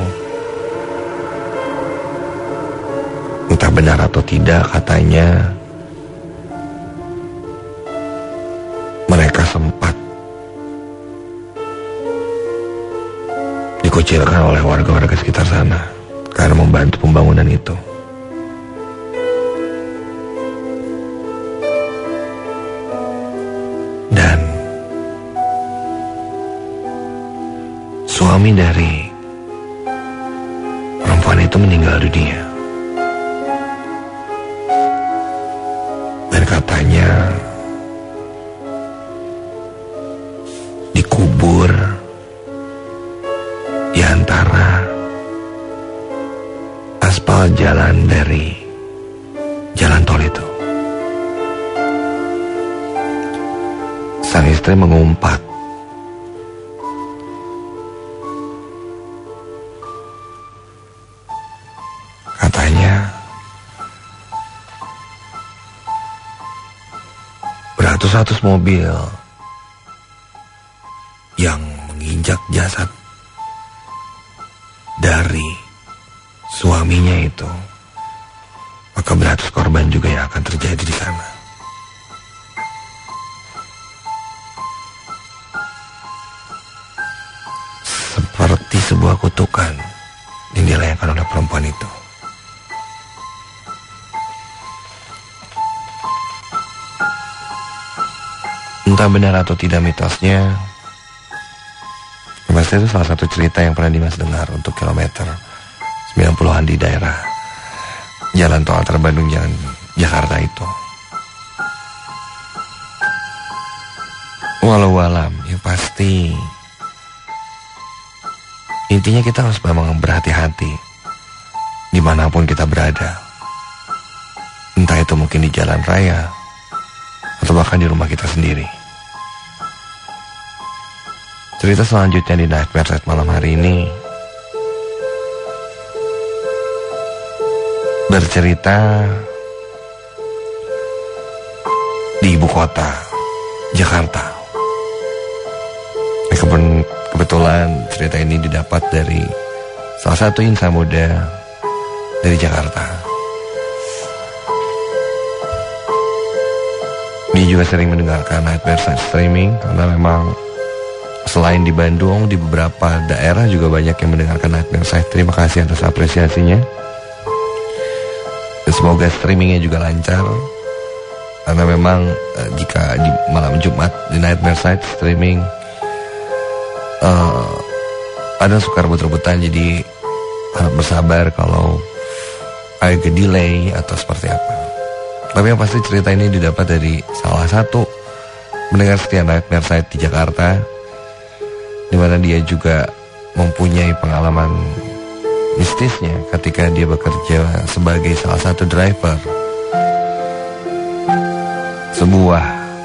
Entah benar atau tidak, katanya mereka sempat dikucilkan oleh warga-warga sekitar sana karena membantu pembangunan itu. Dan suami dari perempuan itu meninggal dunia. Dan katanya dikubur di antara aspal jalan dari jalan tol itu. Sang istri mengumpat, katanya beratus-ratus mobil yang menginjak jasad dari suaminya itu, maka beratus korban juga yang akan terjadi di sana. Seperti sebuah kutukan yang dilayangkan oleh perempuan itu. Entah benar atau tidak mitosnya, pasti itu salah satu cerita yang pernah Dimas dengar untuk kilometer 90-an di daerah jalan tol antar Bandung jalan Jakarta itu. Walau alam, ya pasti intinya kita harus memang berhati-hati dimanapun kita berada. Entah itu mungkin di jalan raya atau bahkan di rumah kita sendiri. Cerita selanjutnya di Nightmare Set malam hari ini bercerita di ibu kota Jakarta. Kebetulan cerita ini didapat dari salah satu insan muda dari Jakarta. Dia juga sering mendengarkan Nightmare Set streaming karena memang selain di Bandung, di beberapa daerah juga banyak yang mendengarkan Nightmare Set. Terima kasih atas apresiasinya. Dan semoga streamingnya juga lancar. Karena memang jika di malam Jumat di Nightmare Set streaming ada suka rebut-rebutan, jadi harap bersabar kalau agak delay atau seperti apa. Tapi yang pasti cerita ini didapat dari salah satu mendengar setia Nightmare Set di Jakarta, di mana dia juga mempunyai pengalaman mistisnya ketika dia bekerja sebagai salah satu driver sebuah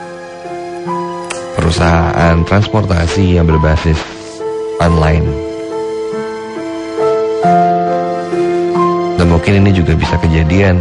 perusahaan transportasi yang berbasis online. Dan mungkin ini juga bisa kejadian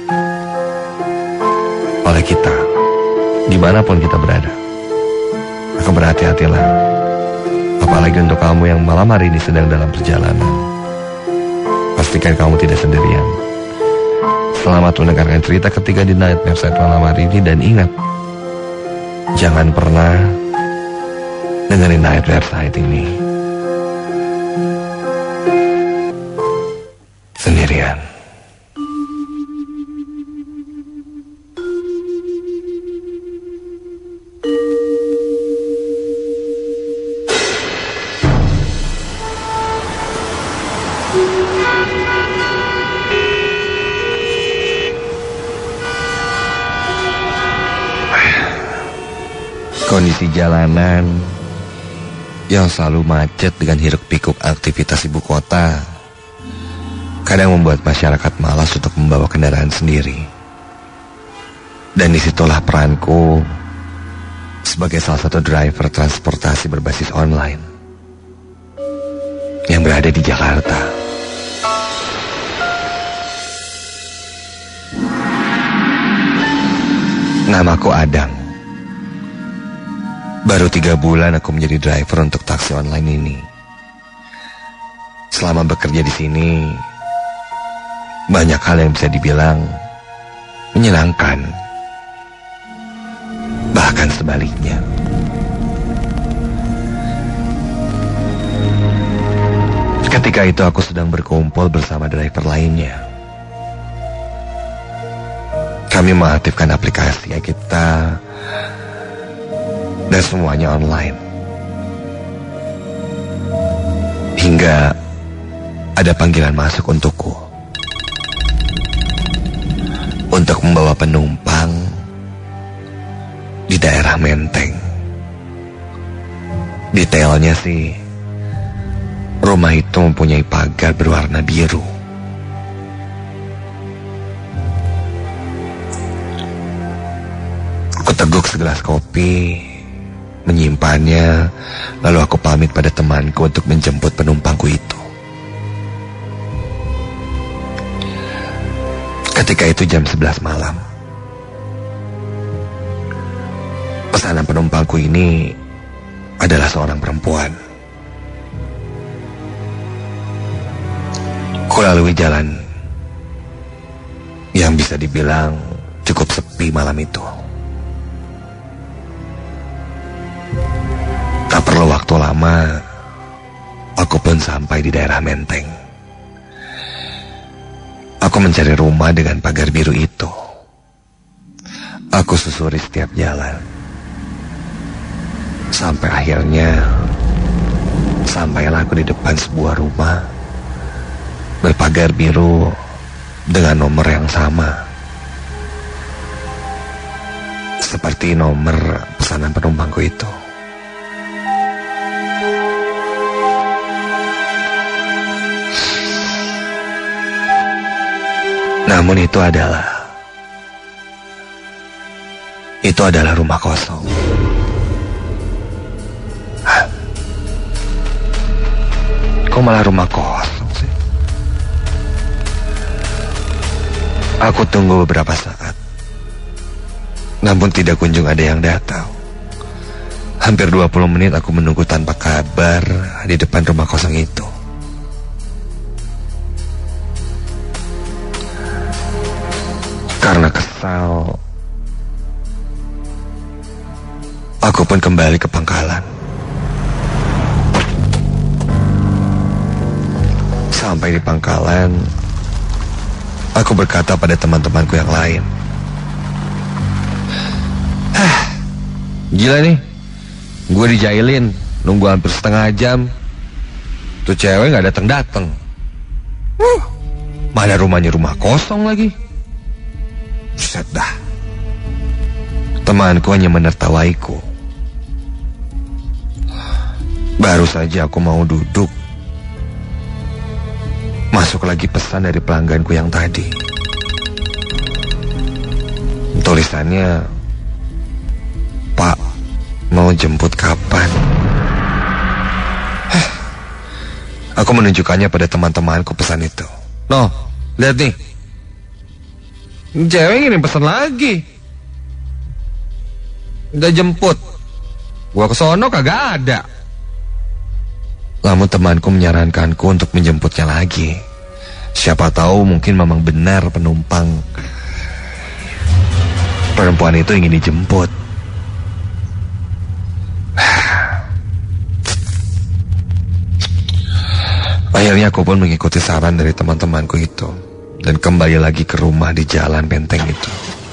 oleh kita dimanapun kita berada. Maka berhati-hatilah. Apalagi untuk kamu yang malam hari ini sedang dalam perjalanan. Pastikan kamu tidak sendirian. Selamat mendengarkan cerita ketiga di Nightmare Set malam hari ini. Dan ingat, jangan pernah dengerin Nightmare Set ini sendirian. Kondisi jalanan yang selalu macet dengan hiruk-pikuk aktivitas ibu kota kadang membuat masyarakat malas untuk membawa kendaraan sendiri. Dan disitulah peranku sebagai salah satu driver transportasi berbasis online yang berada di Jakarta. Namaku Adang. Baru 3 bulan aku menjadi driver untuk taksi online ini. Selama bekerja di sini, banyak hal yang bisa dibilang menyenangkan. Bahkan sebaliknya. Ketika itu aku sedang berkumpul bersama driver lainnya. Kami mengaktifkan aplikasi kita dan semuanya online. Hingga ada panggilan masuk untukku untuk membawa penumpang di daerah Menteng. Detailnya sih, rumah itu mempunyai pagar berwarna biru. Aku teguk segelas kopi, menyimpannya, lalu aku pamit pada temanku untuk menjemput penumpangku itu. Ketika itu jam 11 malam. Pesanan penumpangku ini adalah seorang perempuan. Kulalui jalan yang bisa dibilang cukup sepi malam itu. Tak perlu waktu lama, aku pun sampai di daerah Menteng. Aku mencari rumah dengan pagar biru itu. Aku susuri setiap jalan. Sampai akhirnya, sampailah aku di depan sebuah rumah berpagar biru dengan nomor yang sama. Seperti nomor pesanan penumpangku itu. Namun itu adalah rumah kosong. Hah? Kok malah rumah kosong sih? Aku tunggu beberapa saat, namun tidak kunjung ada yang datang. Hampir 20 menit aku menunggu tanpa kabar di depan rumah kosong itu. Karena kesal, aku pun kembali ke pangkalan. Sampai di pangkalan, aku berkata pada teman-temanku yang lain, gila nih, gue dijailin, nunggu hampir setengah jam. Tuh cewek gak dateng-dateng. Mana rumahnya rumah kosong lagi. Buset dah. Temanku hanya menertawaiku. Baru saja aku mau duduk, masuk lagi pesan dari pelangganku yang tadi. Tulisannya, "Pak, mau jemput kapan?" Aku menunjukkannya pada teman-temanku pesan itu. "Noh, lihat nih. Cewek ngirim pesan lagi. Udah jemput. Gua kesono kagak ada." Namun temanku menyarankanku untuk menjemputnya lagi. Siapa tahu mungkin memang benar perempuan itu ingin dijemput. Akhirnya aku pun mengikuti saran dari teman-temanku itu dan kembali lagi ke rumah di jalan Menteng itu.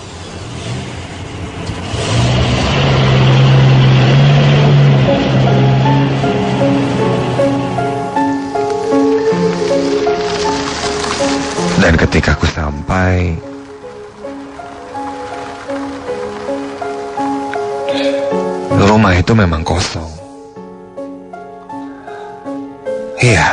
Dan ketika aku sampai, Rumah itu memang kosong. Iya.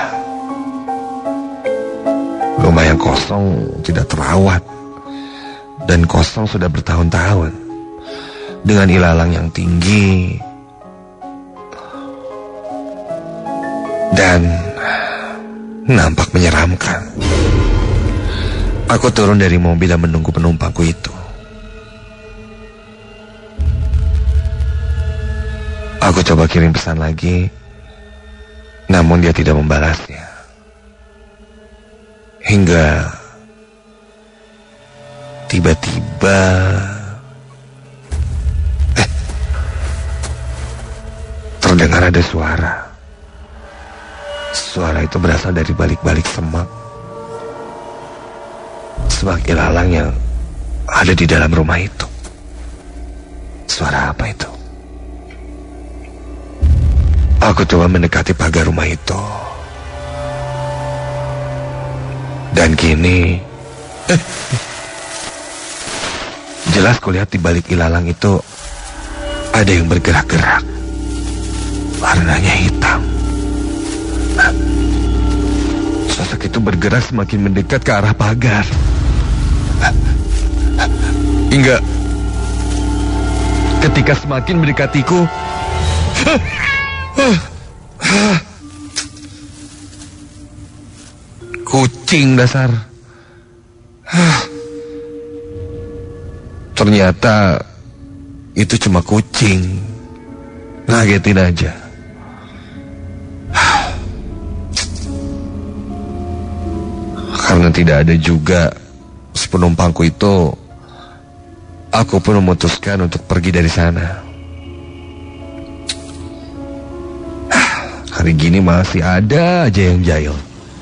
Rumah yang kosong tidak terawat. Dan kosong sudah bertahun-tahun. Dengan ilalang yang tinggi. Dan nampak menyeramkan. Aku turun dari mobil dan menunggu penumpangku itu. Aku coba kirim pesan lagi, namun dia tidak membalasnya. Hingga tiba-tiba terdengar ada suara. Suara itu berasal dari balik-balik semak. Semak ilalang yang ada di dalam rumah itu. Suara apa itu? Aku coba mendekati pagar rumah itu. Dan kini jelas kulihat di balik ilalang itu ada yang bergerak-gerak. Warnanya hitam. Sosok itu bergerak semakin mendekat ke arah pagar. Hingga ketika semakin mendekatiku, kucing dasar. Ternyata itu cuma kucing. Ngagetin aja. Karena tidak ada juga penumpangku itu, aku pun memutuskan untuk pergi dari sana. Hari gini masih ada aja yang jahil.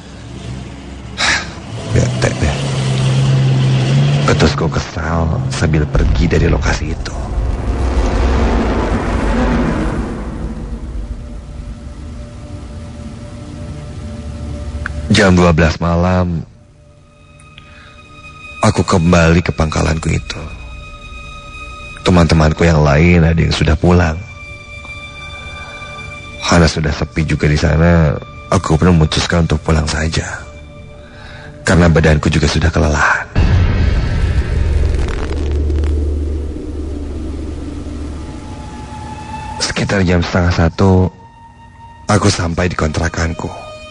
Bete deh. Petusku kesal sambil pergi dari lokasi itu. Jam 12 malam, aku kembali ke pangkalanku itu. Teman-temanku yang lain ada yang sudah pulang. Karena sudah sepi juga di sana, aku pun memutuskan untuk pulang saja. Karena badanku juga sudah kelelahan. Sekitar jam 12:30, aku sampai di kontrakanku.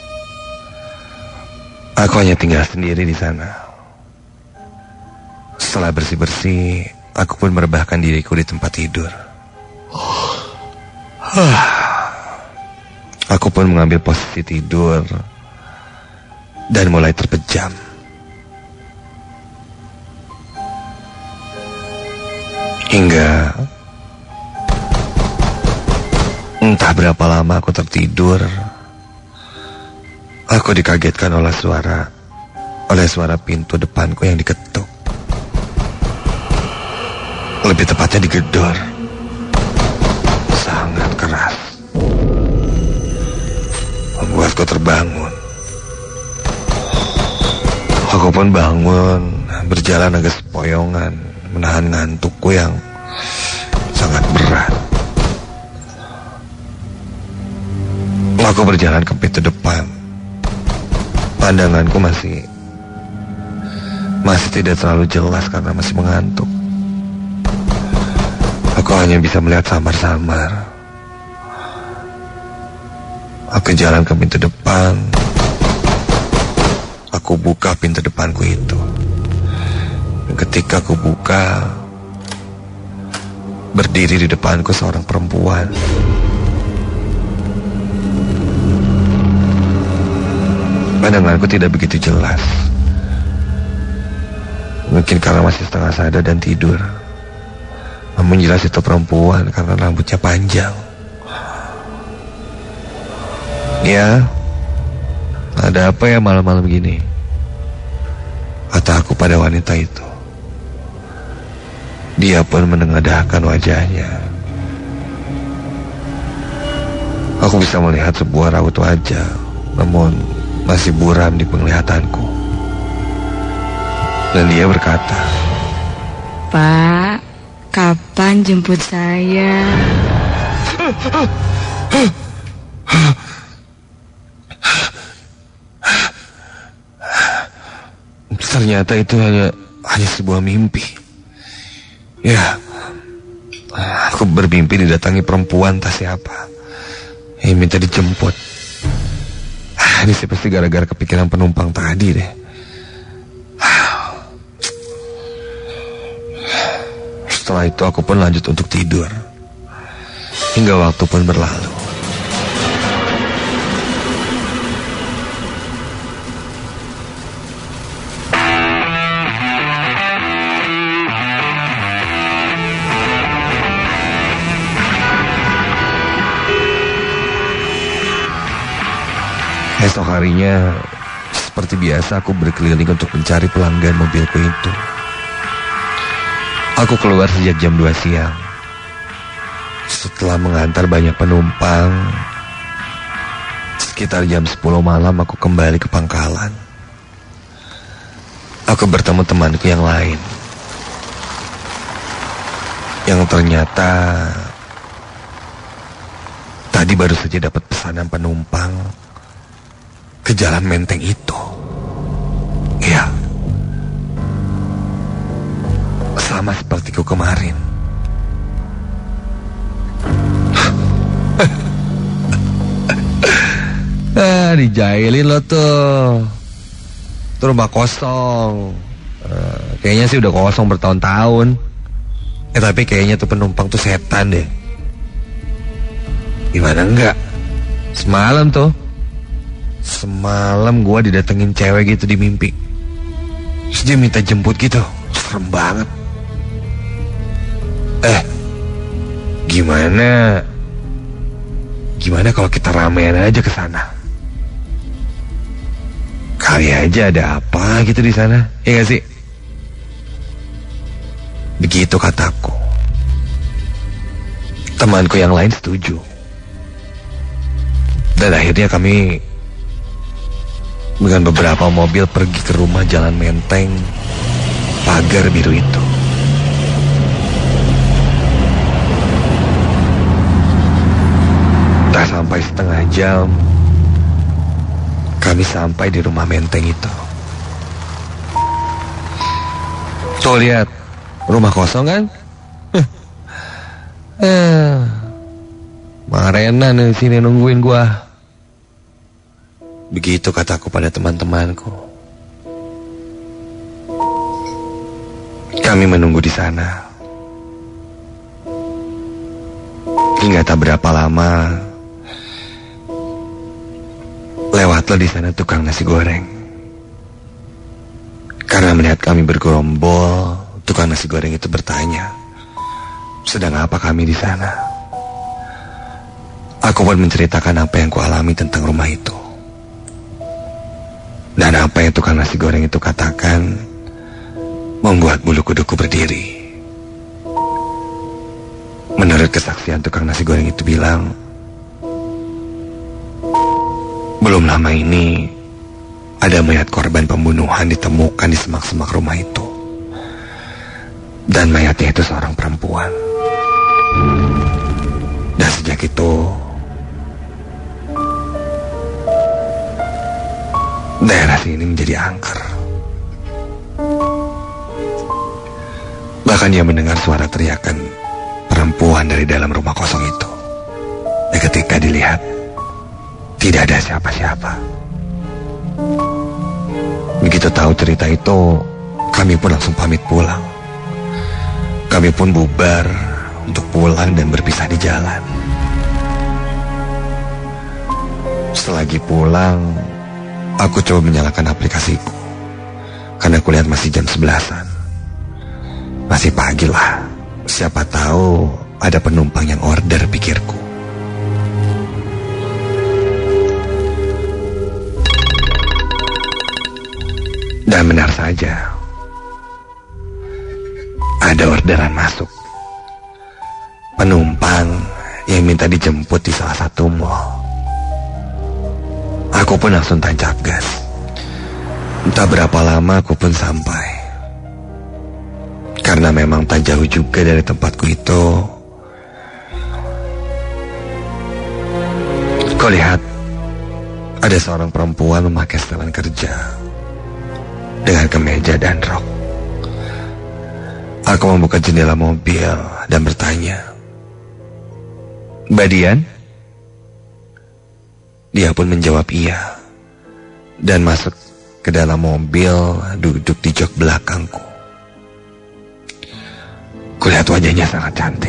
Aku hanya tinggal sendiri di sana. Setelah bersih-bersih, aku pun merebahkan diriku di tempat tidur. Aku pun mengambil posisi tidur dan mulai terpejam. Hingga entah berapa lama aku tertidur, aku dikagetkan oleh suara pintu depanku yang diketuk. Lebih tepatnya digedor. Sangat keras. Membuatku terbangun. Aku pun bangun, berjalan agak sepoyongan, menahan ngantukku yang sangat berat. Aku berjalan ke pintu depan. Pandanganku masih tidak terlalu jelas karena masih mengantuk. Aku hanya bisa melihat samar-samar. Aku jalan ke pintu depan. Aku buka pintu depanku itu. Ketika aku buka, berdiri di depanku seorang perempuan. Pandanganku tidak begitu jelas. Mungkin karena masih setengah sadar dan tidur. Namun jelas itu perempuan karena rambutnya panjang. Ya, ada apa ya malam-malam gini? Kata aku pada wanita itu. Dia pun menengadahkan wajahnya. Aku bisa melihat sebuah raut wajah, namun masih buram di penglihatanku. Dan dia berkata, "Pak, kapan jemput saya?" Ternyata itu hanya sebuah mimpi. Ya, aku bermimpi didatangi perempuan tak siapa yang minta dijemput. Ini sih pasti gara-gara kepikiran penumpang tadi deh. Setelah itu aku pun lanjut untuk tidur. Hingga waktu pun berlalu. Esok harinya, seperti biasa aku berkeliling untuk mencari pelanggan mobilku itu. Aku keluar sejak jam 2 siang. Setelah mengantar banyak penumpang, sekitar jam 10 malam aku kembali ke pangkalan. Aku bertemu temanku yang lain, yang ternyata tadi baru saja dapat pesanan penumpang ke Jalan Menteng itu. Iya, sama sepertiku kemarin. Dijailin lo tuh. Itu rumah kosong. Kayaknya sih udah kosong bertahun-tahun. Tapi kayaknya tuh penumpang tuh setan deh. Gimana enggak? Semalam gua didatengin cewek gitu di mimpi. Terus dia minta jemput gitu. Serem banget. Gimana kalau kita ramean aja ke sana? Kali aja ada apa gitu di sana, ya gak sih? Begitu kataku. Temanku yang lain setuju. Dan akhirnya kami dengan beberapa mobil pergi ke rumah Jalan Menteng pagar biru itu. Tak sampai setengah jam, kami sampai di rumah Menteng itu. Tuh lihat, rumah kosong kan? Mang Rena nih sini nungguin gua. Begitu kataku pada teman-temanku. Kami menunggu di sana. Hingga tak berapa lama, lewatlah di sana tukang nasi goreng. Karena melihat kami bergerombol, tukang nasi goreng itu bertanya, sedang apa kami di sana? Aku pun menceritakan apa yang kualami tentang rumah itu. Dan apa yang tukang nasi goreng itu katakan membuat bulu kuduku berdiri. Menurut kesaksian tukang nasi goreng itu bilang, belum lama ini ada mayat korban pembunuhan ditemukan di semak-semak rumah itu. Dan mayatnya itu seorang perempuan. Dan sejak itu daerah sini menjadi angker. Bahkan dia mendengar suara teriakan perempuan dari dalam rumah kosong itu. Dan ketika dilihat, tidak ada siapa-siapa. Begitu tahu cerita itu, kami pun langsung pamit pulang. Kami pun bubar untuk pulang dan berpisah di jalan. Selagi pulang, aku coba menyalakan aplikasiku. Karena aku lihat masih jam 11-an. Masih pagi lah. Siapa tahu ada penumpang yang order, pikirku. Dan benar saja, ada orderan masuk. Penumpang yang minta dijemput di salah satu mall. Aku pun langsung tancap gas. Entah berapa lama aku pun sampai. Karena memang tak jauh juga dari tempatku itu. Aku lihat ada seorang perempuan memakai setelan kerja dengan kemeja dan rok. Aku membuka jendela mobil dan bertanya, "Mbak Dian?" Dia pun menjawab iya dan masuk ke dalam mobil, duduk di jok belakangku. Kulihat wajahnya sangat cantik.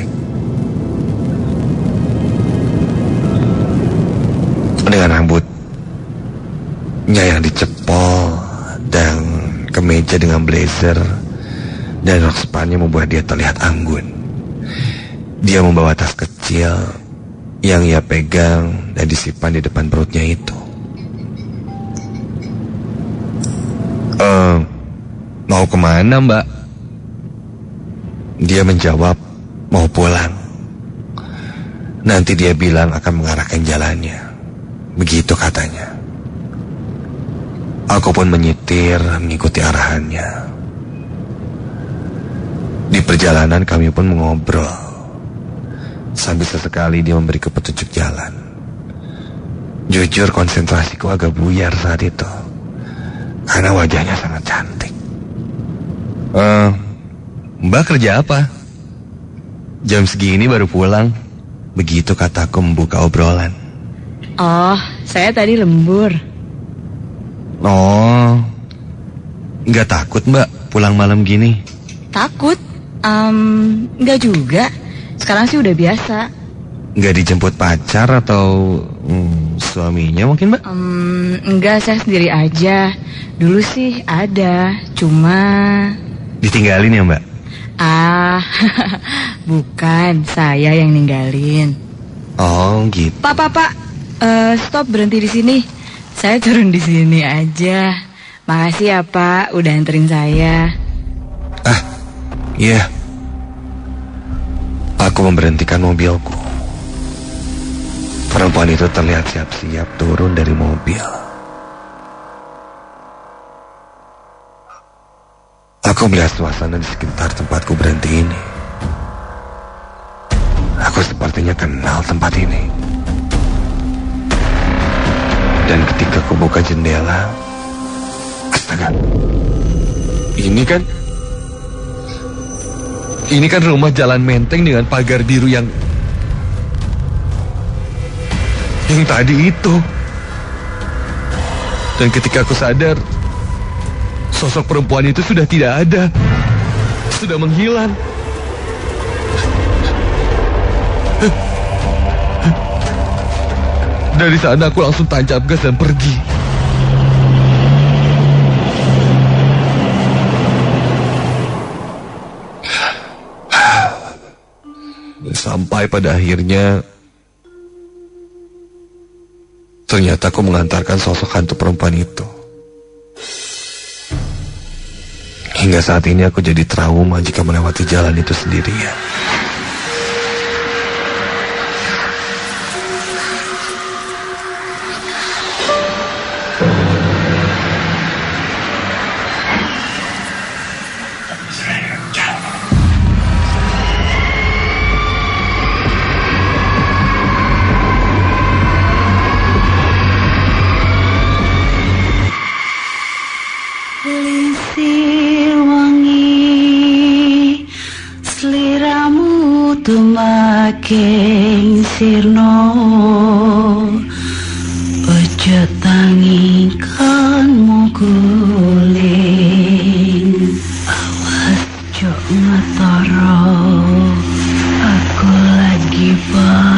Dengan rambutnya yang dicepol dan kemeja dengan blazer dan rok spannya membuat dia terlihat anggun. Dia membawa tas kecil yang ia pegang dan disimpan di depan perutnya itu. Mau kemana, Mbak? Dia menjawab, mau pulang. Nanti dia bilang akan mengarahkan jalannya. Begitu katanya. Aku pun menyetir mengikuti arahannya. Di perjalanan kami pun mengobrol. Sambil sesekali dia memberiku petunjuk jalan. Jujur konsentrasiku agak buyar saat itu, karena wajahnya sangat cantik. Mbak kerja apa? Jam segini baru pulang. Begitu kataku membuka obrolan. Oh, saya tadi lembur. Oh, nggak takut Mbak pulang malam gini? Takut? Nggak juga. Sekarang sih udah biasa. Nggak dijemput pacar atau suaminya mungkin Mbak? Enggak, saya sendiri aja. Dulu sih ada, cuma... Ditinggalin ya Mbak? Bukan, saya yang ninggalin. Oh gitu. Pak, stop, berhenti di sini. Saya turun di sini aja. Makasih ya Pak, udah anterin saya. Iya. Aku memberhentikan mobilku. Perempuan itu terlihat siap-siap turun dari mobil. Aku melihat suasana di sekitar tempatku berhenti ini. Aku sepertinya kenal tempat ini. Dan ketika aku buka jendela, astaga, ini kan rumah Jalan Menteng dengan pagar biru yang tadi itu. Dan ketika aku sadar, sosok perempuan itu sudah tidak ada, sudah menghilang. Dari sana aku langsung tancap gas dan pergi. Sampai pada akhirnya ternyata aku mengantarkan sosok hantu perempuan itu. Hingga saat ini aku jadi trauma jika melewati jalan itu sendirian. Tumaking sirno ojo tangi kan muguling, awas jo ngetoro aku lagi